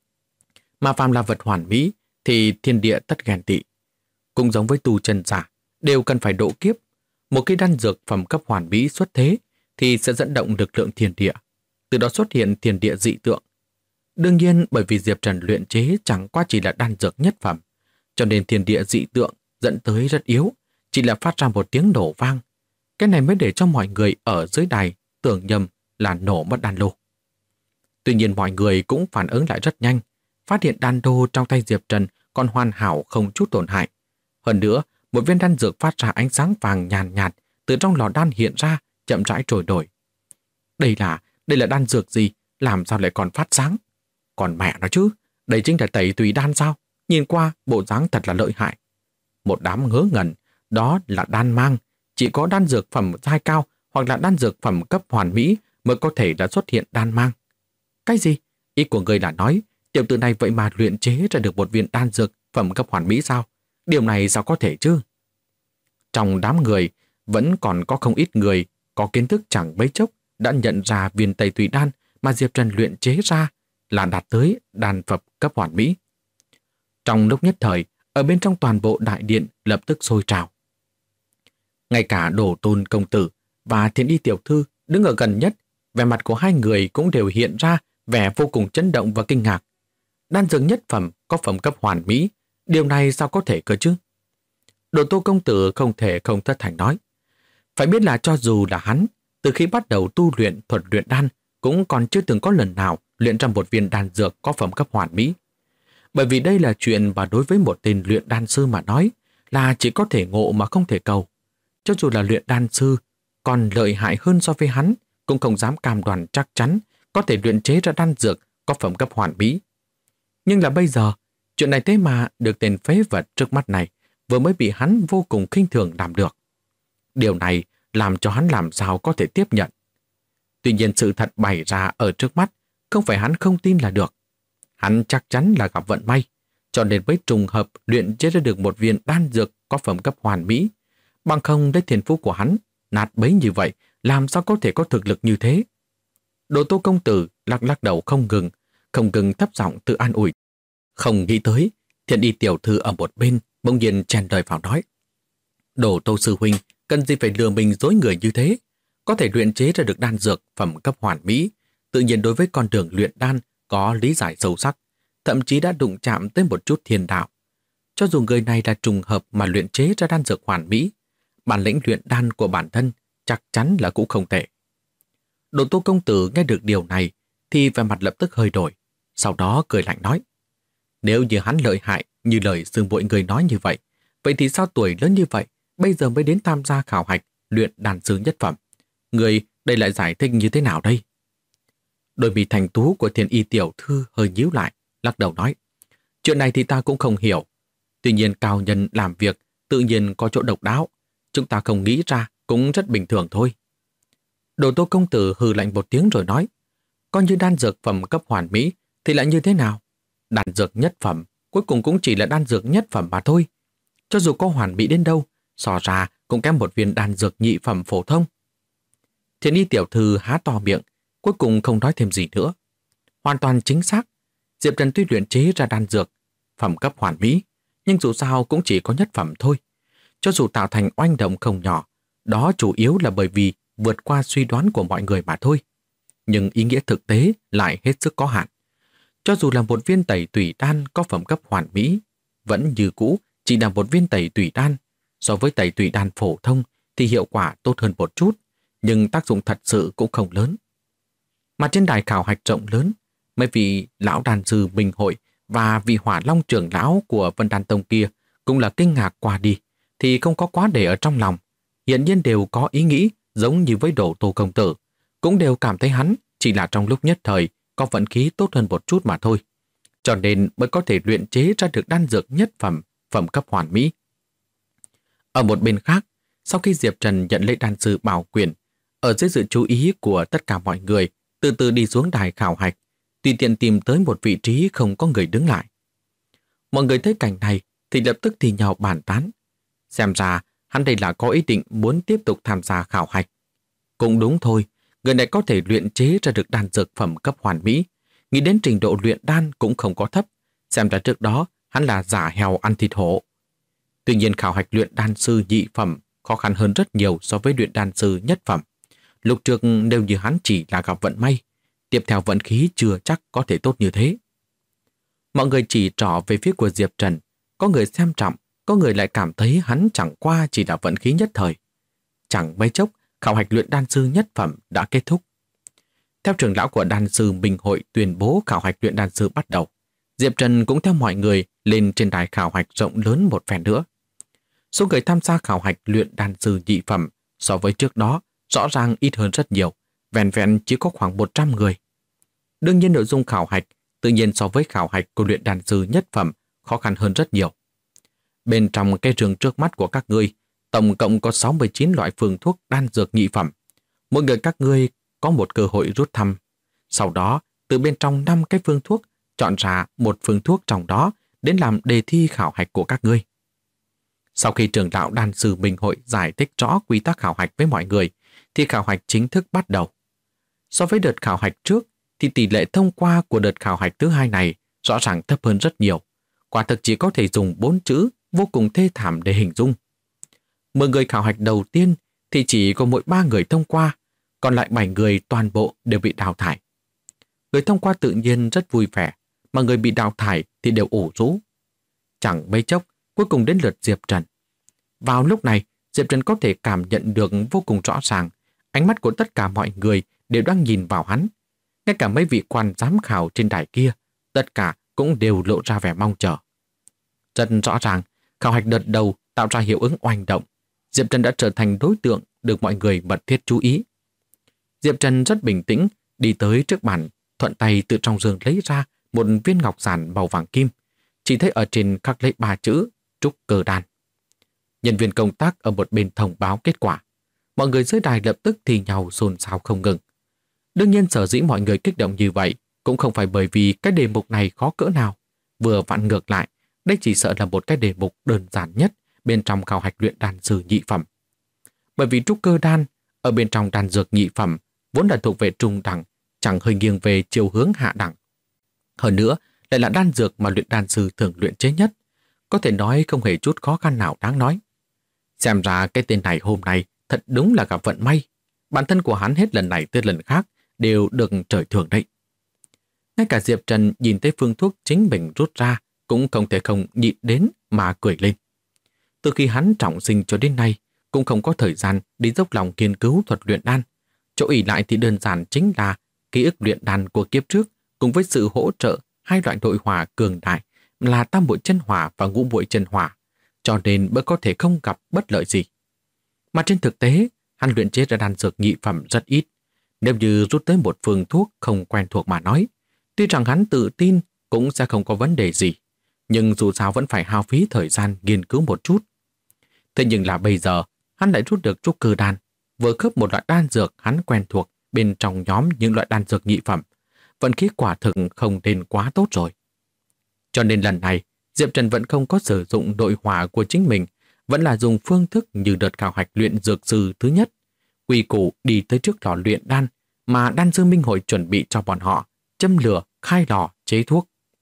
Mà phàm là vật hoàn mỹ thì thiên địa tất ghen tị. Cũng giống với tu chân giả, đều cần phải độ kiếp. Một khi đan dược phẩm cấp hoàn mỹ xuất thế thì sẽ dẫn động lực lượng thiên địa, từ đó xuất hiện thiên địa dị tượng. Đương nhiên bởi vì Diệp Trần luyện chế chẳng qua chỉ là đan dược nhất phẩm, cho nên thiên địa dị tượng dẫn tới rất yếu, chỉ là phát ra một tiếng nổ vang. Cái này mới để cho mọi người ở dưới đài tưởng nhầm là nổ mất đan lô. Tuy nhiên mọi người cũng phản ứng lại rất nhanh, phát hiện đan lô trong tay Diệp Trần còn hoàn hảo không chút tổn hại. Hơn nữa, một viên đan dược phát ra ánh sáng vàng nhàn nhạt từ trong lò đan hiện ra, chậm rãi trôi đổi. Đây là đan dược gì? Làm sao lại còn phát sáng? Còn mẹ nó chứ, đây chính là tẩy tùy đan sao? Nhìn qua bộ dáng thật là lợi hại. Một đám ngớ ngẩn, đó là đan mang. Chỉ có đan dược phẩm giai cao hoặc là đan dược phẩm cấp hoàn mỹ mới có thể đã xuất hiện đan mang. Cái gì? Ý của người là nói tiểu tử này vậy mà luyện chế ra được một viên đan dược phẩm cấp hoàn mỹ sao? Điều này sao có thể chứ? Trong đám người vẫn còn có không ít người có kiến thức chẳng mấy chốc đã nhận ra viên tẩy tùy đan mà Diệp Trần luyện chế ra là đạt tới đan phẩm cấp hoàn mỹ. Trong lúc nhất thời, ở bên trong toàn bộ đại điện lập tức sôi trào. Ngay cả Đồ Tôn công tử và Thiện Y tiểu thư đứng ở gần nhất, vẻ mặt của hai người cũng đều hiện ra vẻ vô cùng chấn động và kinh ngạc. Đan dược nhất phẩm có phẩm cấp hoàn mỹ, điều này sao có thể cơ chứ? Đồ Tô công tử không thể không thất thành nói. Phải biết là cho dù là hắn, từ khi bắt đầu tu luyện thuật luyện đan cũng còn chưa từng có lần nào luyện ra một viên đan dược có phẩm cấp hoàn mỹ. Bởi vì đây là chuyện và đối với một tên luyện đan sư mà nói là chỉ có thể ngộ mà không thể cầu. Cho dù là luyện đan sư còn lợi hại hơn so với hắn, cũng không dám cam đoan chắc chắn có thể luyện chế ra đan dược có phẩm cấp hoàn mỹ. Nhưng là bây giờ, chuyện này thế mà được tên phế vật trước mắt này vừa mới bị hắn vô cùng khinh thường làm được. Điều này làm cho hắn làm sao có thể tiếp nhận. Tuy nhiên sự thật bày ra ở trước mắt không phải hắn không tin là được. Hắn chắc chắn là gặp vận may, cho nên mới trùng hợp luyện chế ra được một viên đan dược có phẩm cấp hoàn mỹ. Bằng không lấy thiên phú của hắn, nát bấy như vậy, làm sao có thể có thực lực như thế? Đồ Tô công tử lắc lắc đầu không ngừng thấp giọng tự an ủi. Không nghĩ tới, Thiện Y tiểu thư ở một bên bỗng nhiên chen lời vào nói. Đồ Tô sư huynh, cần gì phải lừa mình dối người như thế? Có thể luyện chế ra được đan dược phẩm cấp hoàn mỹ, tự nhiên đối với con đường luyện đan có lý giải sâu sắc, thậm chí đã đụng chạm tới một chút thiên đạo. Cho dù người này là trùng hợp mà luyện chế ra đan dược hoàn mỹ, bản lĩnh luyện đan của bản thân chắc chắn là cũng không tệ. Đồ Tô công tử nghe được điều này thì vẻ mặt lập tức hơi đổi, sau đó cười lạnh nói. Nếu như hắn lợi hại như lời xương bội người nói như vậy, vậy thì sao tuổi lớn như vậy bây giờ mới đến tham gia khảo hạch luyện đan sư nhất phẩm? Người đây lại giải thích như thế nào đây? Đôi mi thành tú của Thiện Y tiểu thư hơi nhíu lại, lắc đầu nói. Chuyện này thì ta cũng không hiểu. Tuy nhiên cao nhân làm việc tự nhiên có chỗ độc đáo. Chúng ta không nghĩ ra cũng rất bình thường thôi. Đồ Tô công tử hừ lạnh một tiếng rồi nói. Coi như đan dược phẩm cấp hoàn mỹ thì lại như thế nào? Đan dược nhất phẩm cuối cùng cũng chỉ là đan dược nhất phẩm mà thôi. Cho dù có hoàn mỹ đến đâu, so ra cũng kém một viên đan dược nhị phẩm phổ thông. Thiện Y tiểu thư há to miệng, cuối cùng không nói thêm gì nữa. Hoàn toàn chính xác. Diệp Trần tuy luyện chế ra đan dược phẩm cấp hoàn mỹ, nhưng dù sao cũng chỉ có nhất phẩm thôi. Cho dù tạo thành oanh động không nhỏ, đó chủ yếu là bởi vì vượt qua suy đoán của mọi người mà thôi. Nhưng ý nghĩa thực tế lại hết sức có hạn. Cho dù là một viên tẩy tủy đan có phẩm cấp hoàn mỹ, vẫn như cũ chỉ là một viên tẩy tủy đan. So với tẩy tủy đan phổ thông thì hiệu quả tốt hơn một chút, nhưng tác dụng thật sự cũng không lớn. Mà trên đài khảo hạch rộng lớn, mấy vị lão đan sư Minh Hội và vị Hỏa Long trưởng lão của Vân Đan Tông kia cũng là kinh ngạc qua đi, thì không có quá để ở trong lòng. Hiện nhiên đều có ý nghĩ giống như với Đổ Tô công tử, cũng đều cảm thấy hắn chỉ là trong lúc nhất thời có vận khí tốt hơn một chút mà thôi. Cho nên mới có thể luyện chế ra được đan dược nhất phẩm, phẩm cấp hoàn mỹ. Ở một bên khác, sau khi Diệp Trần nhận lấy đan sư bảo quyền, ở dưới sự chú ý của tất cả mọi người, từ từ đi xuống đài khảo hạch, tùy tiện tìm tới một vị trí không có người đứng lại. Mọi người thấy cảnh này thì lập tức thì nhau bàn tán. Xem ra hắn đây là có ý định muốn tiếp tục tham gia khảo hạch. Cũng đúng thôi, người này có thể luyện chế ra được đan dược phẩm cấp hoàn mỹ, nghĩ đến trình độ luyện đan cũng không có thấp, xem ra trước đó hắn là giả heo ăn thịt hổ. Tuy nhiên khảo hạch luyện đan sư nhị phẩm khó khăn hơn rất nhiều so với luyện đan sư nhất phẩm. Lúc trước nếu như hắn chỉ là gặp vận may, tiếp theo vận khí chưa chắc có thể tốt như thế. Mọi người chỉ trỏ về phía của Diệp Trần, có người xem trọng, có người lại cảm thấy hắn chẳng qua chỉ là vận khí nhất thời. Chẳng mấy chốc, khảo hạch luyện đan sư nhất phẩm đã kết thúc. Theo trưởng lão của đan sư Minh Hội tuyên bố khảo hạch luyện đan sư bắt đầu, Diệp Trần cũng theo mọi người lên trên đài khảo hạch rộng lớn một phen nữa. Số người tham gia khảo hạch luyện đan sư nhị phẩm so với trước đó rõ ràng ít hơn rất nhiều, vẹn vẹn chỉ có khoảng 100 người. Đương nhiên nội dung khảo hạch tự nhiên so với khảo hạch của luyện đan sư nhất phẩm khó khăn hơn rất nhiều. Bên trong cái rừng trước mắt của các ngươi, tổng cộng có 69 loại phương thuốc đan dược nhị phẩm. Mỗi người các ngươi có một cơ hội rút thăm. Sau đó, từ bên trong 5 cái phương thuốc, chọn ra một phương thuốc trong đó đến làm đề thi khảo hạch của các ngươi. Sau khi trưởng lão đan sư Minh Hội giải thích rõ quy tắc khảo hạch với mọi người, thì khảo hạch chính thức bắt đầu. So với đợt khảo hạch trước, thì tỷ lệ thông qua của đợt khảo hạch thứ hai này rõ ràng thấp hơn rất nhiều. Quả thực chỉ có thể dùng 4 chữ vô cùng thê thảm để hình dung. 10 người khảo hạch đầu tiên thì chỉ có mỗi 3 người thông qua, còn lại 7 người toàn bộ đều bị đào thải. Người thông qua tự nhiên rất vui vẻ, mà người bị đào thải thì đều ủ rũ. Chẳng mấy chốc, cuối cùng đến lượt Diệp Trần. Vào lúc này, Diệp Trần có thể cảm nhận được vô cùng rõ ràng, ánh mắt của tất cả mọi người đều đang nhìn vào hắn. Ngay cả mấy vị quan giám khảo trên đài kia, tất cả cũng đều lộ ra vẻ mong chờ. Rất rõ ràng, khảo hạch đợt đầu tạo ra hiệu ứng oanh động. Diệp Trần đã trở thành đối tượng được mọi người mật thiết chú ý. Diệp Trần rất bình tĩnh, đi tới trước bàn, thuận tay từ trong giường lấy ra một viên ngọc giản màu vàng kim. Chỉ thấy ở trên khắc lấy 3 chữ trúc cơ đan. Nhân viên công tác ở một bên thông báo kết quả. Mọi người dưới đài lập tức thì nhau xôn xao không ngừng. Đương nhiên sở dĩ mọi người kích động như vậy cũng không phải bởi vì cái đề mục này khó cỡ nào. Vừa vặn ngược lại, đây chỉ sợ là một cái đề mục đơn giản nhất bên trong khảo hạch luyện đan sư nhị phẩm. Bởi vì trúc cơ đan ở bên trong đan dược nhị phẩm vốn là thuộc về trung đẳng, chẳng hơi nghiêng về chiều hướng hạ đẳng. Hơn nữa, lại là đan dược mà luyện đan sư thường luyện chế nhất, có thể nói không hề chút khó khăn nào đáng nói. Xem ra cái tên này hôm nay thật đúng là gặp vận may. Bản thân của hắn hết lần này tới lần khác đều được trời thưởng đấy. Ngay cả Diệp Trần nhìn thấy phương thuốc chính mình rút ra cũng không thể không nhịn đến mà cười lên. Từ khi hắn trọng sinh cho đến nay cũng không có thời gian đi dốc lòng nghiên cứu thuật luyện đan. Chỗ ỷ lại thì đơn giản chính là ký ức luyện đan của kiếp trước cùng với sự hỗ trợ hai loại nội hỏa cường đại là tam bội chân hỏa và ngũ bội chân hỏa, cho nên mới có thể không gặp bất lợi gì. Mà trên thực tế, hắn luyện chế ra đan dược nhị phẩm rất ít. Nếu như rút tới một phương thuốc không quen thuộc mà nói, tuy rằng hắn tự tin cũng sẽ không có vấn đề gì, nhưng dù sao vẫn phải hao phí thời gian nghiên cứu một chút. Thế nhưng là bây giờ, hắn lại rút được trúc cơ đan, vừa khớp một loại đan dược hắn quen thuộc bên trong nhóm những loại đan dược nhị phẩm. Vận khí quả thực không nên quá tốt rồi. Cho nên lần này, Diệp Trần vẫn không có sử dụng nội hỏa của chính mình, vẫn là dùng phương thức như đợt khảo hạch luyện dược sư thứ nhất. Quy củ đi tới trước lò luyện đan mà đan sư Minh Hội chuẩn bị cho bọn họ, châm lửa, khai lò, chế thuốc.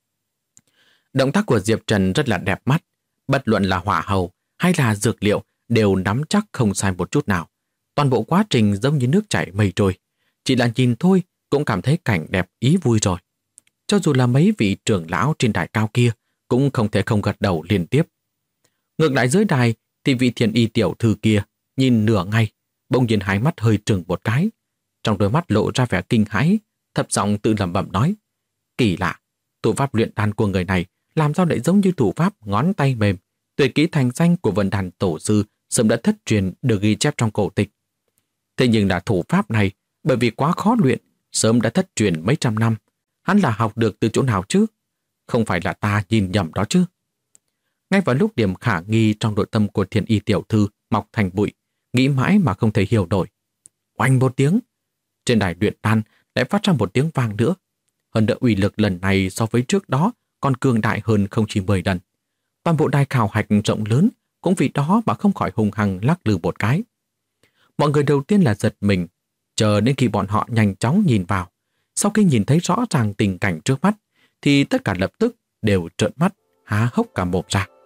Động tác của Diệp Trần rất là đẹp mắt, bất luận là hỏa hầu hay là dược liệu đều nắm chắc không sai một chút nào. Toàn bộ quá trình giống như nước chảy mây trôi. Chỉ là nhìn thôi cũng cảm thấy cảnh đẹp ý vui rồi. Cho dù là mấy vị trưởng lão trên đài cao kia cũng không thể không gật đầu liên tiếp. Ngược lại dưới đài thì vị Thiên Y tiểu thư kia nhìn nửa ngày, bỗng nhiên hai mắt hơi trừng một cái. Trong đôi mắt lộ ra vẻ kinh hãi, thấp giọng tự lẩm bẩm nói: kỳ lạ, thủ pháp luyện đan của người này làm sao lại giống như thủ pháp ngón tay mềm, tuyệt kỹ thành danh của Vân Đan tổ sư sớm đã thất truyền được ghi chép trong cổ tịch. Thế nhưng là thủ pháp này bởi vì quá khó luyện, sớm đã thất truyền mấy trăm năm. Hắn là học được từ chỗ nào chứ? Không phải là ta nhìn nhầm đó chứ? Ngay vào lúc điểm khả nghi trong nội tâm của Thiên Y tiểu thư mọc thành bụi, nghĩ mãi mà không thể hiểu nổi. Oanh một tiếng, trên đài luyện đan lại phát ra một tiếng vang nữa. Hơn nữa uy lực lần này so với trước đó còn cường đại hơn không chỉ 10 lần. Toàn bộ đài khảo hạch rộng lớn cũng vì đó mà không khỏi hung hăng lắc lư một cái. Mọi người đầu tiên là giật mình, chờ đến khi bọn họ nhanh chóng nhìn vào. Sau khi nhìn thấy rõ ràng tình cảnh trước mắt, thì tất cả lập tức đều trợn mắt, há hốc cả mồm ra.